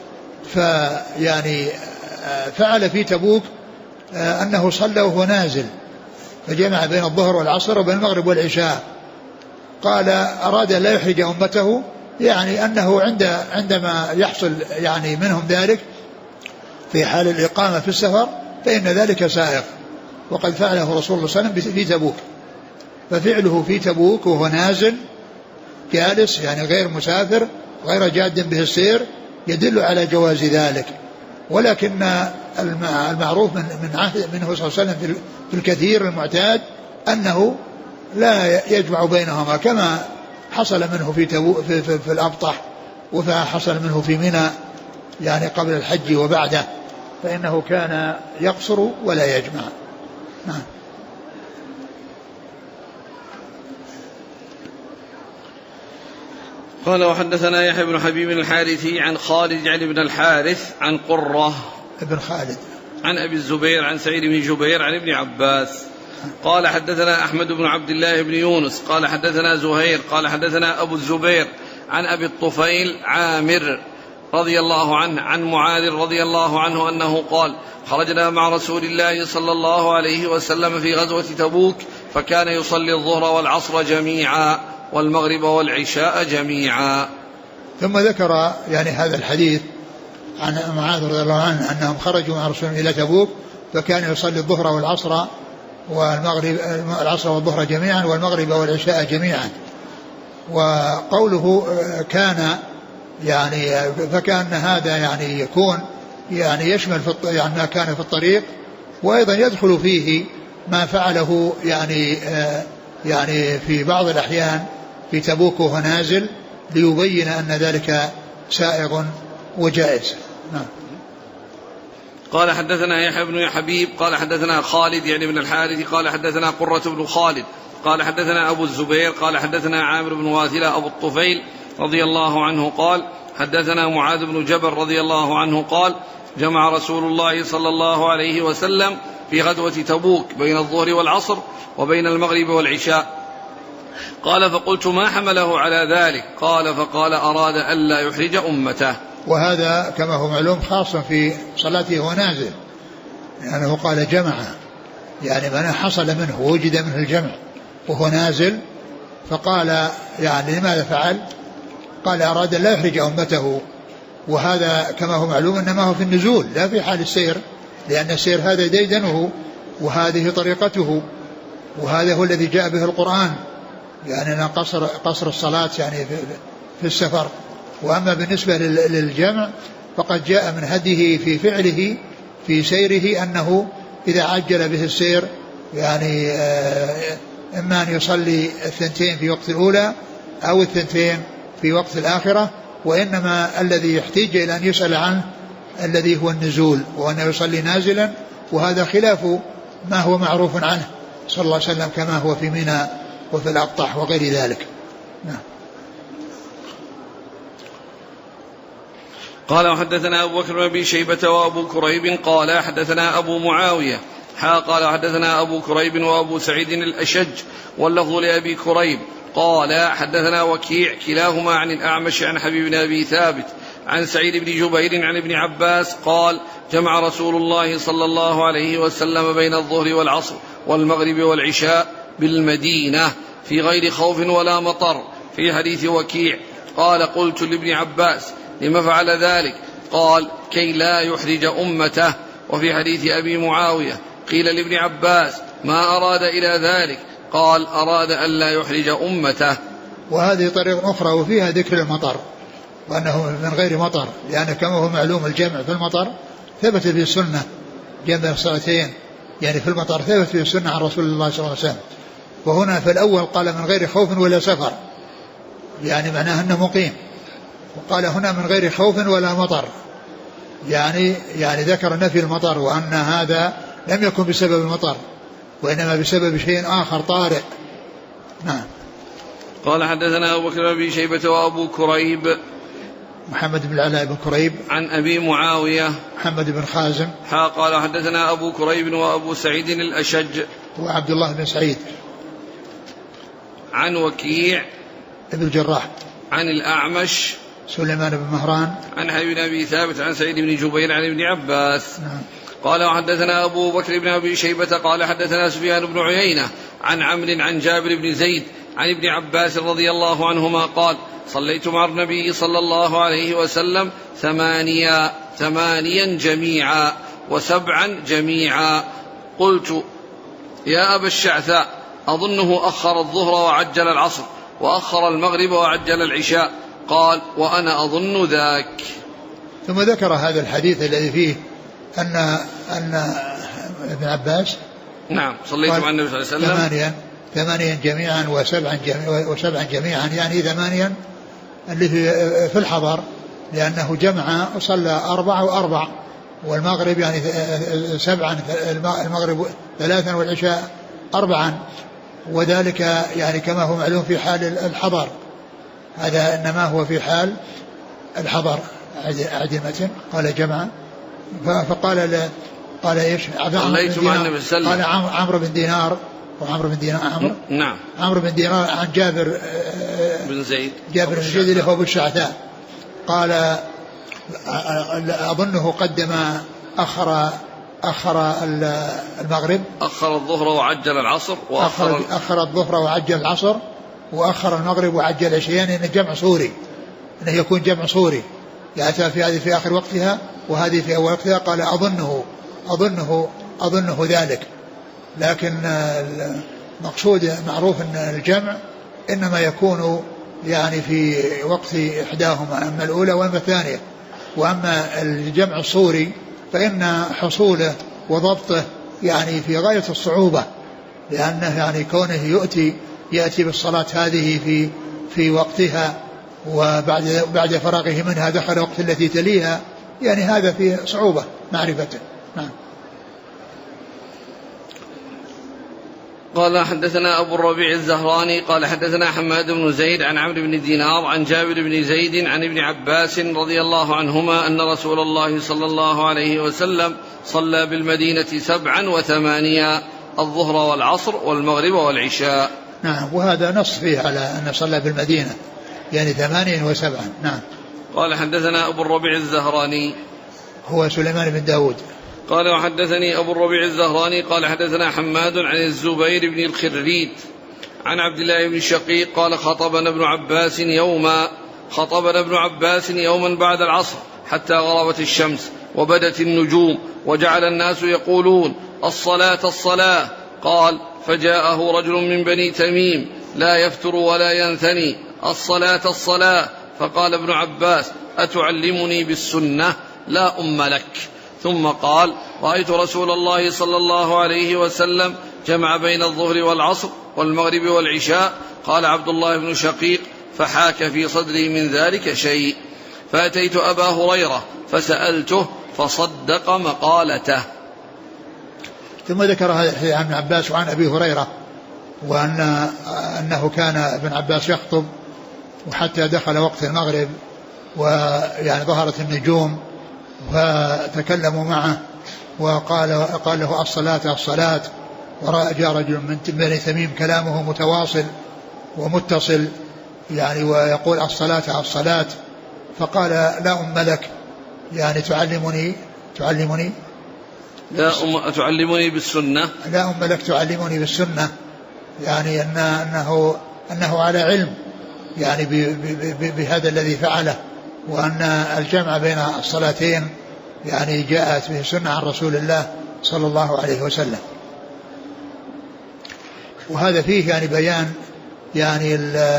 فيعني فعل في تبوك أنه صلى وهو نازل، فجمع بين الظهر والعصر وبين المغرب والعشاء. قال: أراد لا يحرج أمته، يعني أنه عندما يحصل يعني منهم ذلك في حال الإقامة في السفر فإن ذلك سائغ، وقد فعله رسول الله صلى الله عليه وسلم في تبوك. ففعله في تبوك وهو نازل جالس، يعني غير مسافر غير جاد به السير، يدل على جواز ذلك. ولكن المعروف منه صلى الله عليه وسلم في الكثير المعتاد أنه لا يجمع بينهما، كما حصل منه في الأبطح، وحصل منه في منى يعني قبل الحج وبعده، فإنه كان يقصر ولا يجمع. نعم. قال: وحدثنا يحيى بن حبيب الحارثي عن خالد يعني بن الحارث عن قرة ابن خالد عن أبي الزبير عن سعيد بن جبير عن ابن عباس قال: حدثنا أحمد بن عبد الله بن يونس قال: حدثنا زهير قال: حدثنا أبو الزبير عن أبي الطفيل عامر رضي الله عنه عن معاذ رضي الله عنه أنه قال: خرجنا مع رسول الله صلى الله عليه وسلم في غزوة تبوك، فكان يصلي الظهر والعصر جميعا والمغرب والعشاء جميعا. ثم ذكر يعني هذا الحديث عن معاذ رضي الله عنه أنهم خرجوا مع رسول الله إلى تبوك، فكان يصلي الظهر والعصر والمغرب، العصر والظهر جميعا والمغرب والعشاء جميعا. وقوله كان يعني فكان هذا يعني يكون يعني يشمل يعني ما كان في الطريق، وأيضا يدخل فيه ما فعله يعني في بعض الأحيان في تبوك وهو نازل، ليبين أن ذلك سائغ وجائز. نعم. قال: حدثنا يحيى بن حبيب قال: حدثنا خالد يعني بن الحارث قال: حدثنا قرة بن خالد قال: حدثنا أبو الزبير قال: حدثنا عامر بن واثلة أبو الطفيل رضي الله عنه قال: حدثنا معاذ بن جبل رضي الله عنه قال: جمع رسول الله صلى الله عليه وسلم في غزوة تبوك بين الظهر والعصر وبين المغرب والعشاء. قال: فقلت: ما حمله على ذلك؟ قال: فقال: أراد ألا يحرج أمته. وهذا كما هو معلوم خاص في صلاته وهو نازل، لأنه قال جمع، يعني من حصل منه ووجد منه الجمع وهو نازل، فقال يعني لماذا فعل؟ قال: أراد لا يحرج أمته. وهذا كما هو معلوم إنما هو في النزول لا في حال السير، لأن السير هذا ديدنه وهذه طريقته، وهذا هو الذي جاء به القرآن، يعني أن قصر الصلاة يعني في السفر. وأما بالنسبة للجمع فقد جاء من هديه في فعله في سيره أنه إذا عجل به السير يعني إما أن يصلي الثنتين في وقت الأولى أو الثنتين في وقت الآخرة، وإنما الذي يحتاج إلى أن يسأل عنه الذي هو النزول، وأنه يصلي نازلا، وهذا خلاف ما هو معروف عنه صلى الله عليه وسلم كما هو في منى وفي الأبطح وغير ذلك. نعم. قال: وحدثنا أبو بكر بن أبي شيبة وأبو كريب قال: حدثنا أبو معاوية قال: حدثنا أبو كريب وأبو سعيد الأشج واللفظ لأبي كريب قال: حدثنا وكيع كلاهما عن الأعمش عن حبيب بن أبي ثابت عن سعيد بن جبير عن ابن عباس قال: جمع رسول الله صلى الله عليه وسلم بين الظهر والعصر والمغرب والعشاء بالمدينة في غير خوف ولا مطر. في حديث وكيع قال: قلت لابن عباس: لما فعل ذلك؟ قال: كي لا يحرج أمته. وفي حديث أبي معاوية قيل لابن عباس: ما أراد إلى ذلك؟ قال: أراد أن لا يحرج أمته. وهذه طريقة أخرى وفيها ذكر المطر، وأنه من غير مطر، لأن كما هو معلوم الجمع في المطر ثبت في السنة، جمع الصلاتين يعني في المطر ثبت في السنة عن رسول الله صلى الله عليه وسلم. وهنا في الأول قال من غير خوف ولا سفر، يعني معناه أنه مقيم. وقال هنا من غير خوف ولا مطر، يعني ذكر نفي المطر، وأن هذا لم يكن بسبب المطر وإنما بسبب شيء آخر طارئ. نعم. قال حدثنا أبو بكر بن شيبة وأبو كريب محمد بن العلاء بن كريب عن أبي معاوية محمد بن خازم قال حدثنا أبو كريب وأبو سعيد الأشج وعبد الله بن سعيد عن وكيع ابن الجراح عن الأعمش سليمان بن مهران عن حبيب أبي ثابت عن سعيد بن جبير عن ابن عباس. نعم. قال وحدثنا أبو بكر بن أبي شيبة قال حدثنا سفيان بن عيينة عن عمرو عن جابر بن زيد عن ابن عباس رضي الله عنهما قال صليت مع النبي صلى الله عليه وسلم ثمانيا جميعا وسبعا جميعا. قلت يا أبا الشعثاء أظنه أخر الظهر وعجل العصر وأخر المغرب وعجل العشاء. قال وأنا أظن ذاك. ثم ذكر هذا الحديث الذي فيه أن ابن عباس نعم صليت مع النبي صلى الله عليه وسلم ثمانيا جميعا وسبعا جميعا، يعني ثمانيا اللي في الحضر، لأنه جمع وصلى 4 و4، والمغرب يعني 7، المغرب 3 والعشاء 4، وذلك يعني كما هو معلوم في حال الحضر، هذا إنما هو في حال الحضر. أعد المتن. قال جمع فقال قال ايش؟ صليت مع النبي صلى الله عليه وسلم. قال عمرو بن دينار وعمرو بن دينار نعم عمرو بن دينار عن جابر بن زيد اللي هو ابو الشعثاء قال اظنه قدم اخر المغرب، اخر الظهر وعجل العصر اخر الظهر وعجل العصر واخر المغرب وعجل العشاء، يعني انه جمع صوري، انه يكون جمع صوري، يأتي في هذه في آخر وقتها وهذه في أول وقتها. قال أظنه ذلك، لكن المقصود معروف أن الجمع إنما يكون يعني في وقت إحداهما، أما الأولى وأما الثانية. وأما الجمع الصوري فإن حصوله وضبطه يعني في غاية الصعوبة، لأنه يعني كونه يأتي بالصلاة هذه في وقتها وبعد فراغه منها دخل وقت التي تليها، يعني هذا فيه صعوبة معرفته. نعم. قال حدثنا أبو الربيع الزهراني قال حدثنا حماد بن زيد عن عمرو بن دينار عن جابر بن زيد عن ابن عباس رضي الله عنهما أن رسول الله صلى الله عليه وسلم صلى بالمدينة 7 و8 الظهر والعصر والمغرب والعشاء. نعم. وهذا نص فيه على أن صلى بالمدينة يعني 8 و7. نعم. قال حدثنا أبو الربيع الزهراني هو سليمان بن داود. قال وحدثني أبو الربيع الزهراني قال حدثنا حماد عن الزبير بن الخريت عن عبد الله بن شقيق قال خطبنا ابن عباس يوما بعد العصر حتى غربت الشمس وبدت النجوم وجعل الناس يقولون الصلاة. قال فجاءه رجل من بني تميم لا يفتر ولا ينثني الصلاة. فقال ابن عباس أتعلمني بالسنة؟ لا أم لك. ثم قال رأيت رسول الله صلى الله عليه وسلم جمع بين الظهر والعصر والمغرب والعشاء. قال عبد الله بن شقيق فحاك في صدري من ذلك شيء، فأتيت أبا هريرة فسألته فصدق مقالته. ثم ذكر هذا عن ابن عباس وعن أبي هريرة، وأنه كان ابن عباس يخطب وحتى دخل وقت المغرب ويعني ظهرت النجوم، فتكلموا معه وقال له الصلاة. وجاء رجل من بني تميم كلامه متواصل ومتصل يعني ويقول الصلاة. فقال لا أم لك، يعني تعلمني تعلمني بالسنة. لا أم لك تعلمني بالسنة، يعني أنه على علم يعني بهذا الذي فعله، وأن الجمع بين الصلاتين يعني جاءت به سنة عن رسول الله صلى الله عليه وسلم. وهذا فيه يعني بيان يعني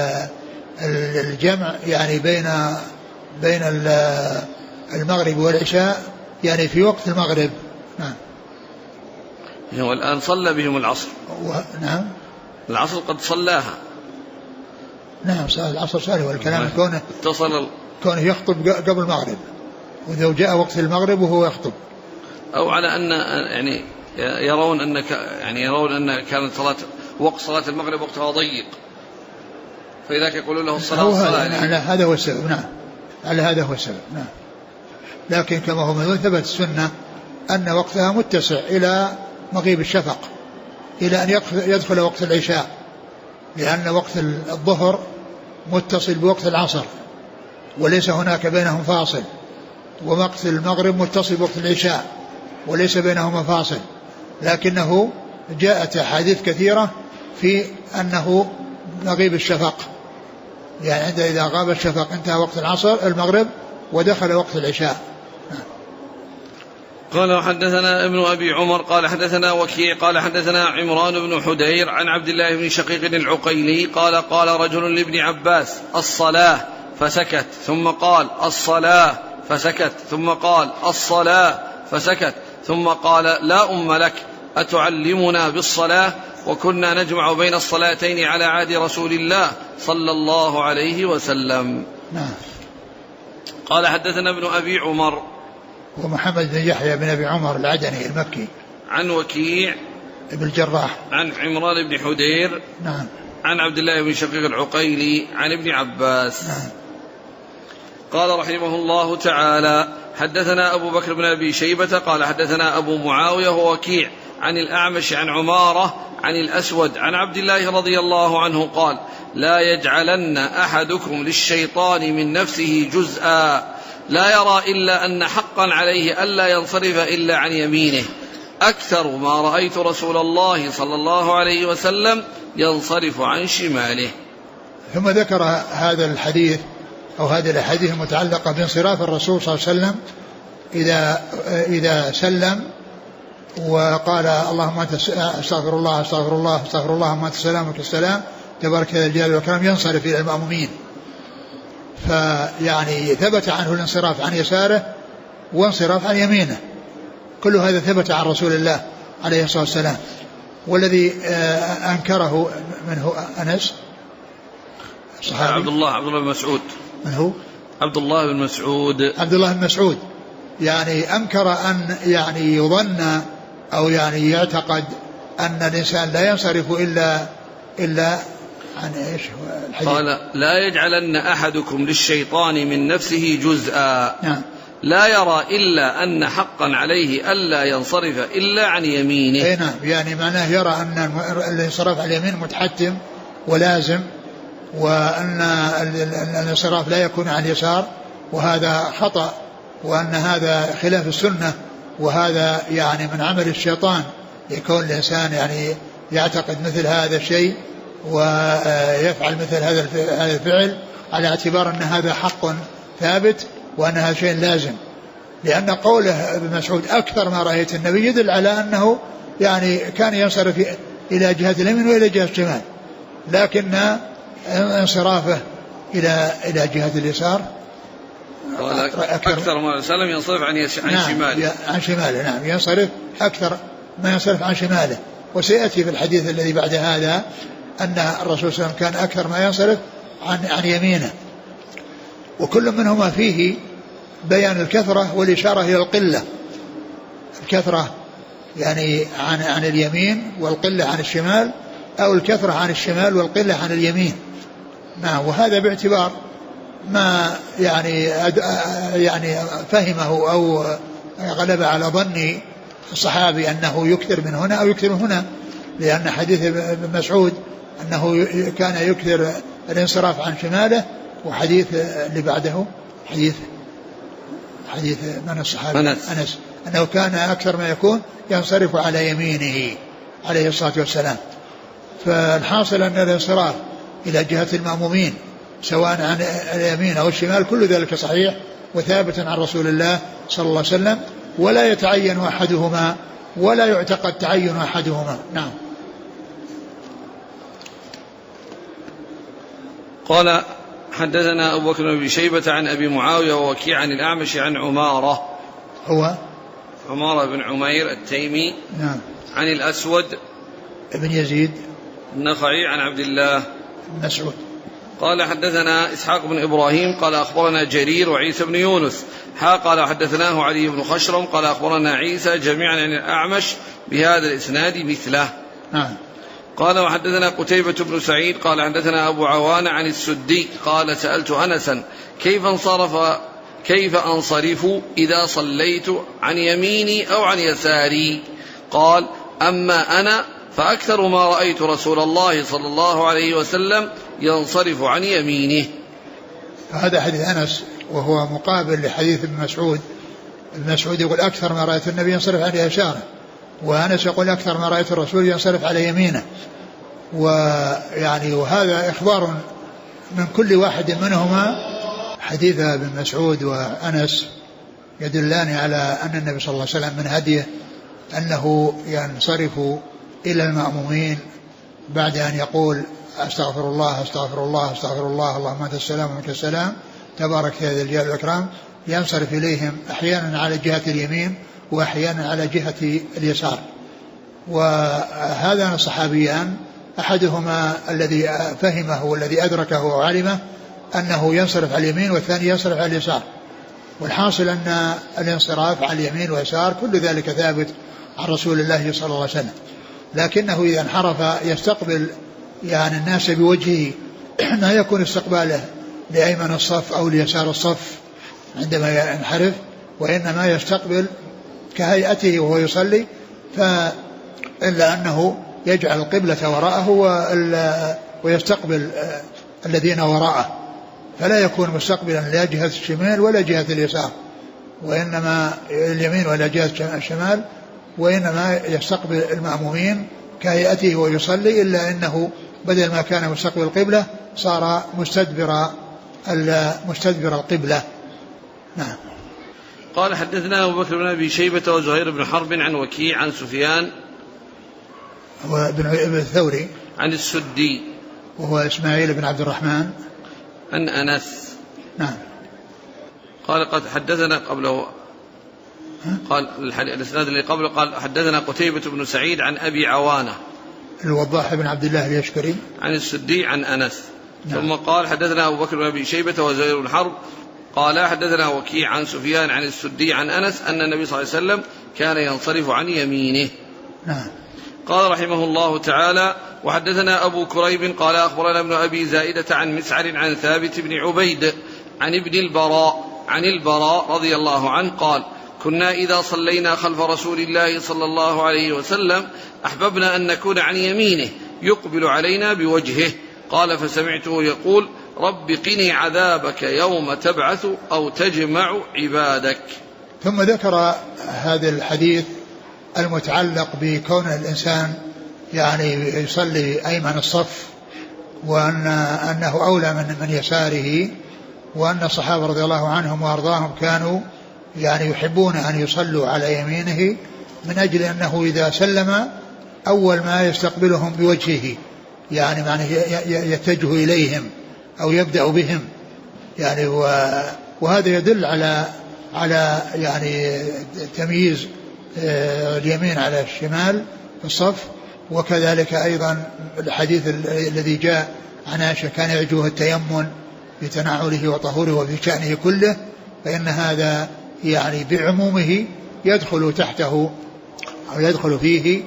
الجمع يعني بين المغرب والعشاء يعني في وقت المغرب. نعم. هو الآن صلى بهم العصر. نعم. العصر قد صلاها. نعم صلاة العصر سهل، والكلام كونه يخطب قبل المغرب، وإذا جاء وقت المغرب وهو يخطب. أو على أن يعني يرون أن كانت وقت صلاة المغرب وقتها ضيق، فإذا يقولون له الصلاة على هذا هو السبب. نعم على هذا هو السبب. نعم. لكن كما هو من ثبت السنة أن وقتها متسع إلى مغيب الشفق، إلى أن يدخل وقت العشاء، لأن وقت الظهر متصل بوقت العصر وليس هناك بينهم فاصل، ووقت المغرب متصل بوقت العشاء وليس بينهما فاصل، لكنه جاءت أحاديث كثيرة في أنه مغيب الشفق، يعني عند إذا غاب الشفق انتهى وقت العصر المغرب ودخل وقت العشاء. قال وحدثنا ابن أبي عمر قال حدثنا وكيع قال حدثنا عمران بن حدير عن عبد الله بن شقيق العقيلي قال قال رجل لابن عباس الصلاة فسكت، ثم قال الصلاة فسكت، ثم قال الصلاة فسكت، ثم قال لا أم لك أتعلمنا بالصلاة وكنا نجمع بين الصلاتين على عهد رسول الله صلى الله عليه وسلم. قال حدثنا ابن أبي عمر ومحمد بن يحيى بن أبي عمر العدني المكي عن وكيع ابن الجراح عن عمران بن حدير نعم عن عبد الله بن شقيق العقيلي عن ابن عباس. نعم. قال رحمه الله تعالى حدثنا أبو بكر بن أبي شيبة قال حدثنا أبو معاوية ووكيع عن الأعمش عن عمارة عن الأسود عن عبد الله رضي الله عنه قال لا يجعلن أحدكم للشيطان من نفسه جزءا لا يرى إلا أن حقا عليه ألا ينصرف إلا عن يمينه أكثر ما رأيت رسول الله صلى الله عليه وسلم ينصرف عن شماله. ثم ذكر هذا الحديث أو هذه الأحاديث المتعلقة بانصراف الرسول صلى الله عليه وسلم إذا سلم وقال اللهم أنت استغفر الله استغفر الله استغفر الله ما أنت السلام السلام تبارك ذا الجلال والإكرام، ينصرف إلى المأمومين. فيعني ثبت عنه الانصراف عن يساره وانصراف عن يمينه، كل هذا ثبت عن رسول الله عليه الصلاة والسلام. والذي أنكره منه أنس صحابي عبد الله بن مسعود. من هو؟ عبد الله بن مسعود يعني أنكر أن يعني يظن أو يعني يعتقد أن الإنسان لا ينصرف إلا عن إيش الحديث؟ قال لا يجعلن أحدكم للشيطان من نفسه جزءا. نعم. لا يرى إلا أن حقا عليه ألا ينصرف إلا عن يمينه. أي نعم، يعني معناه يرى أن الانصراف عن اليمين متحتم ولازم، وأن الانصراف لا يكون عن اليسار، وهذا خطأ، وأن هذا خلاف السنة، وهذا يعني من عمل الشيطان، يكون الإنسان يعني يعتقد مثل هذا الشيء ويفعل مثل هذا الفعل على اعتبار أن هذا حق ثابت وأن هذا شيء لازم. لأن قوله ابن مسعود أكثر ما رأيت النبي يدل على أنه يعني كان ينصرف إلى جهة اليمين وإلى جهة الشمال، لكن انصرافه إلى جهة اليسار أكثر ما وسلم ينصرف عن شماله. عن شماله نعم، ينصرف أكثر ما ينصرف عن شماله. وسيأتي في الحديث الذي بعد هذا أن الرسول صلى الله عليه وسلم كان أكثر ما ينصرف عن يمينه. وكل منهما فيه بيان الكثرة والإشارة إلى القلة. الكثرة يعني عن اليمين والقلة عن الشمال، أو الكثرة عن الشمال والقلة عن اليمين. نعم. وهذا باعتبار ما يعني فهمه أو غلب على ظن الصحابي أنه يكثر من هنا أو يكثر من هنا، لأن حديث ابن مسعود أنه كان يكثر الانصراف عن شماله، وحديث اللي بعده حديث من الصحابي أنس أنه كان أكثر ما يكون ينصرف على يمينه عليه الصلاة والسلام. فالحاصل أن الانصراف إلى جهة المأمومين سواء عن اليمين أو الشمال كل ذلك صحيح وثابت عن رسول الله صلى الله عليه وسلم، ولا يتعين أحدهما ولا يعتقد تعين أحدهما. نعم. قال حدثنا أبو بكر بن شيبة عن أبي معاوية ووكيع عن الأعمش عن عمارة بن عمير التيمي. نعم. عن الأسود ابن يزيد النخعي عن عبد الله بن مسعود قال حدثنا إسحاق بن إبراهيم قال أخبرنا جرير وعيسى بن يونس قال حدثناه علي بن خشرم قال أخبرنا عيسى جميعا عن الأعمش بهذا الإسناد مثله. قال وحدثنا قتيبة بن سعيد قال حدثنا أبو عوان عن السدي قال سألت أنسا كيف أنصرف إذا صليت عن يميني أو عن يساري؟ قال أما أنا فأكثر ما رأيت رسول الله صلى الله عليه وسلم ينصرف عن يمينه. هذا حديث أنس وهو مقابل لحديث ابن مسعود. ابن مسعود يقول أكثر ما رأيت النبي ينصرف عن يساره، وأنس يقول أكثر ما رأيت الرسول ينصرف على يمينه. وهذا إخبار من كل واحد منهما. حديث ابن مسعود وأنس يدلان على أن النبي صلى الله عليه وسلم من هديه أنه ينصرف إلى المأمومين بعد أن يقول أستغفر الله أستغفر الله أستغفر الله اللهم أنت السلام ومنك السلام تبارك يا ذا الجلال والإكرام، ينصرف إليهم أحيانا على جهة اليمين وأحيانا على جهة اليسار. وهذان الصحابيان أحدهما الذي فهمه والذي أدركه وعلمه أنه ينصرف على اليمين والثاني ينصرف على اليسار. والحاصل أن الانصراف على اليمين واليسار كل ذلك ثابت عن رسول الله صلى الله عليه وسلم، لكنه إذا انحرف يستقبل الناس بوجهه ما يكون استقباله لأيمن الصف أو ليسار الصف عندما ينحرف، وإنما يستقبل كهيئته وهو يصلي، إلا أنه يجعل القبلة وراءه ويستقبل الذين وراءه، فلا يكون مستقبلا لا جهة الشمال ولا جهة اليسار وإنما اليمين ولا جهة الشمال، وإنما يستقبل المأمومين كهيئته ويصلي، إلا أنه بدل ما كان مستقبل القبلة صار مستدبر القبلة. نعم. قال حدثنا أبو بكر بن أبي شيبة وزهير بن حرب عن وكيع عن سفيان وابن الثوري عن السدي وهو إسماعيل بن عبد الرحمن عن أنس. نعم. قال قد حدثنا قبله، قال الإسناد اللي قبله قال حدثنا قتيبة بن سعيد عن أبي عوانة الوضاح بن عبد الله اليشكري عن السدي عن أنس. نعم. ثم قال حدثنا أبو بكر بن أبي شيبة وزهير بن حرب قال حدثنا وكيع عن سفيان عن السدي عن أنس أن النبي صلى الله عليه وسلم كان ينصرف عن يمينه. نعم. قال رحمه الله تعالى وحدثنا أبو كريب قال أخبرنا ابن أبي زائدة عن مسعر عن ثابت بن عبيد عن ابن البراء رضي الله عنه قال كنا إذا صلينا خلف رسول الله صلى الله عليه وسلم أحببنا أن نكون عن يمينه يقبل علينا بوجهه. قال فسمعته يقول رب قني عذابك يوم تبعث أو تجمع عبادك. ثم ذكر هذا الحديث المتعلق بكون الإنسان يصلي أيمن الصف، وأنه أولى من يساره، وأن الصحابة رضي الله عنهم وأرضاهم كانوا يحبون أن يصلوا على يمينه من أجل أنه إذا سلم أول ما يستقبلهم بوجهه، يتجه إليهم أو يبدأ بهم، وهذا يدل على تمييز اليمين على الشمال في الصف. وكذلك أيضا الحديث الذي جاء عن عائشة كان يعجبه التيمم بتنعله وطهوره وفي شأنه كله، فإن هذا بعمومه يدخل تحته أو يدخل فيه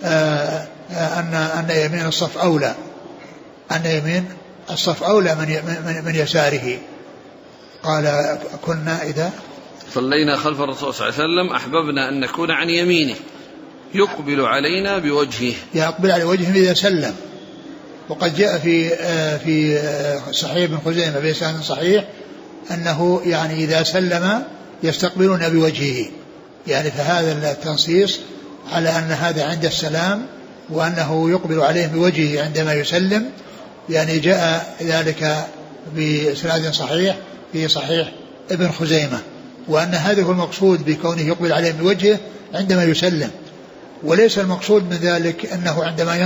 أن يمين الصف أولى، أن يمين الصف أولى من يساره. قال كنا إذا صلينا خلف الرسول صلى الله عليه وسلم أحببنا أن نكون عن يمينه يقبل علينا بوجهه، يقبل على وجهه إذا سلم. وقد جاء في صحيح ابن خزيمة بإسناد صحيح أنه إذا سلم يستقبلون بوجهه، فهذا التنصيص على أن هذا عند السلام وأنه يقبل عليه بوجهه عندما يسلم، جاء ذلك بإسناد صحيح في صحيح ابن خزيمة، وأن هذا هو المقصود بكونه يقبل عليه بوجهه عندما يسلم، وليس المقصود من ذلك أنه عندما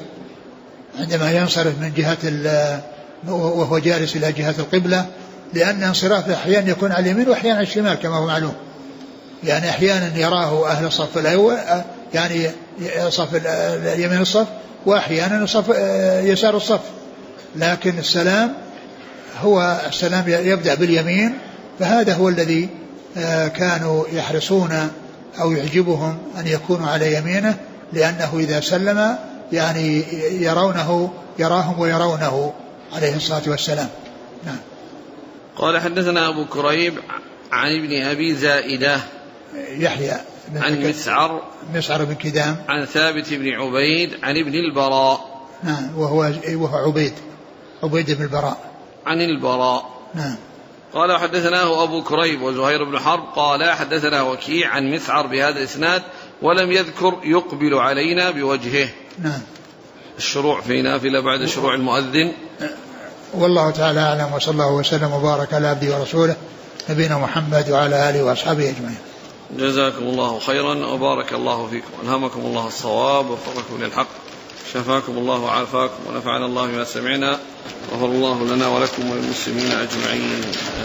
ينصرف من جهة وهو جالس إلى جهة القبلة، لأن انصرافه أحيانا يكون على اليمين وأحيانا على الشمال كما هو معلوم. أحيانا يراه أهل الصف الأول صف يمين الصف، وأحيانا صف يسار الصف، لكن السلام هو السلام يبدأ باليمين، فهذا هو الذي كانوا يحرصون أو يعجبهم أن يكونوا على يمينه، لأنه إذا سلم يعني يراهم ويرونه عليه الصلاة والسلام. نعم. قال حدثنا أبو كريب عن ابن أبي زائدة يحيى عن مسعر بن كدام عن ثابت بن عبيد عن ابن البراء. نعم. وهو عبيد بن البراء عن البراء. نعم. قال حدثناه أبو كريب وزهير بن حرب قال حدثنا وكيع عن مسعر بهذا الإسناد ولم يذكر يقبل علينا بوجهه. نعم. الشروع في نافلة بعد شروع المؤذن. والله تعالى أعلم، وصلى الله وسلم وبارك على عبده ورسوله نبينا محمد وعلى آله وأصحابه أجمعين. جزاكم الله خيرا وبارك الله فيكم، ألهمكم الله الصواب ووفقكم للحق، شفاكم الله وعافاكم ونفعنا الله بما سمعنا، غفر الله لنا ولكم وللمسلمين أجمعين.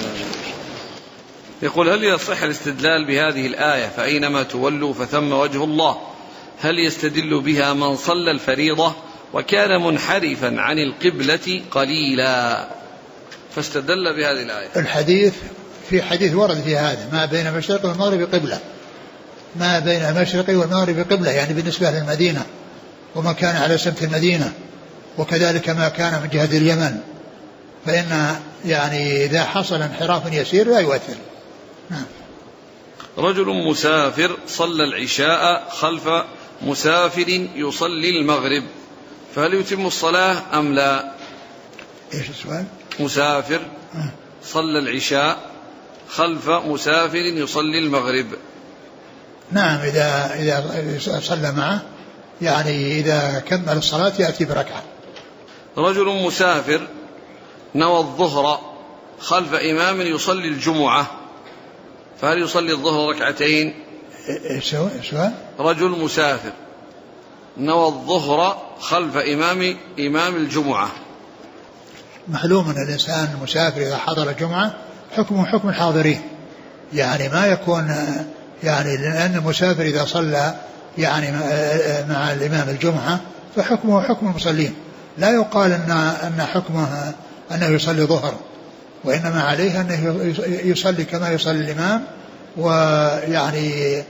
يقول: هل يصح الاستدلال بهذه الآية فأينما تولوا فثم وجه الله؟ هل يستدل بها من صلى الفريضة وكان منحرفا عن القبلة قليلا؟ فاستدل بهذه الآية. الحديث في حديث ورد في هذا: ما بين المشرق والمغرب قبلة، ما بين المشرق والمغرب قبلة، يعني بالنسبة للمدينة وما كان على سمت المدينة، وكذلك ما كان من جهة اليمن، فإن يعني إذا حصل انحراف يسير لا يؤثر. نعم. رجل مسافر صلى العشاء خلف مسافر يصلي المغرب، فهل يتم الصلاة أم لا؟ إيش السؤال؟ مسافر صلى العشاء خلف مسافر يصلي المغرب. نعم، إذا صلى معه، يعني إذا كمل الصلاة يأتي بركعة. رجل مسافر نوى الظهر خلف إمام يصلي الجمعة، فهل يصلي الظهر ركعتين؟ سؤال؟ رجل مسافر نوى الظهر خلف إمام الجمعة. معلوم أن الإنسان المسافر إذا حضر الجمعة حكمه حكم الحاضرين، يعني ما يكون يعني، لأن المسافر إذا صلى يعني مع الإمام الجمعة فحكمه حكم المصلين، لا يقال أن حكمه أنه يصلي ظهر، وإنما عليه أنه يصلي كما يصلي الإمام، ويعني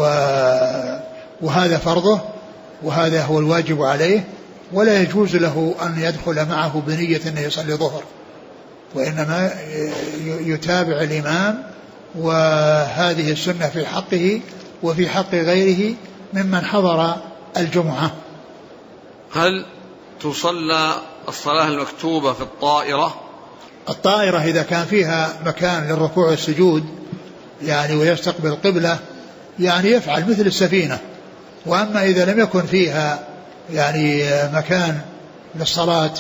وهذا فرضه وهذا هو الواجب عليه، ولا يجوز له أن يدخل معه بنية أنه يصلي ظهر، وإنما يتابع الإمام، وهذه السنة في حقه وفي حق غيره ممن حضر الجمعة. هل تصلى الصلاة المكتوبة في الطائرة؟ الطائرة إذا كان فيها مكان للركوع والسجود يعني ويستقبل القبلة يعني يفعل مثل السفينة، وأما إذا لم يكن فيها يعني مكان للصلاة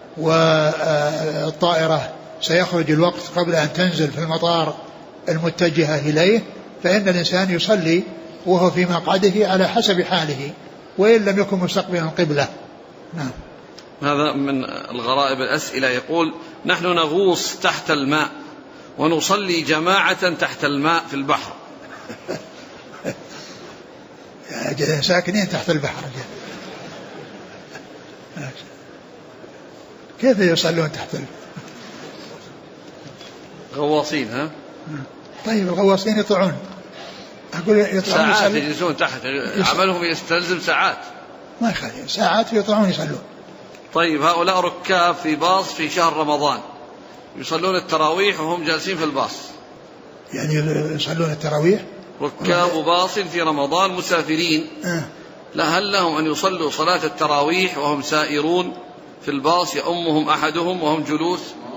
والطائرة سيخرج الوقت قبل أن تنزل في المطار المتجهة إليه، فإن الإنسان يصلي وهو في مقعده على حسب حاله، وإن لم يكن مستقبلا القبلة. نعم. هذا من الغرائب الأسئلة. يقول: نحن نغوص تحت الماء ونصلي جماعة تحت الماء في البحر. ساكنين تحت البحر، كيف يصلون تحت البحر؟ غواصين. ها؟ طيب الغواصين يطلعون، أقول يطلعون ساعات يجلسون تحت، عملهم يستلزم ساعات، ما يخلي ساعات يطلعون يصلون. طيب هؤلاء ركاب في باص في شهر رمضان يصلون التراويح وهم جالسين في الباص، يعني يصلون التراويح ركاب باص في رمضان مسافرين، هل لهم أن يصلوا صلاة التراويح وهم سائرون في الباص يأمهم أحدهم وهم جلوس؟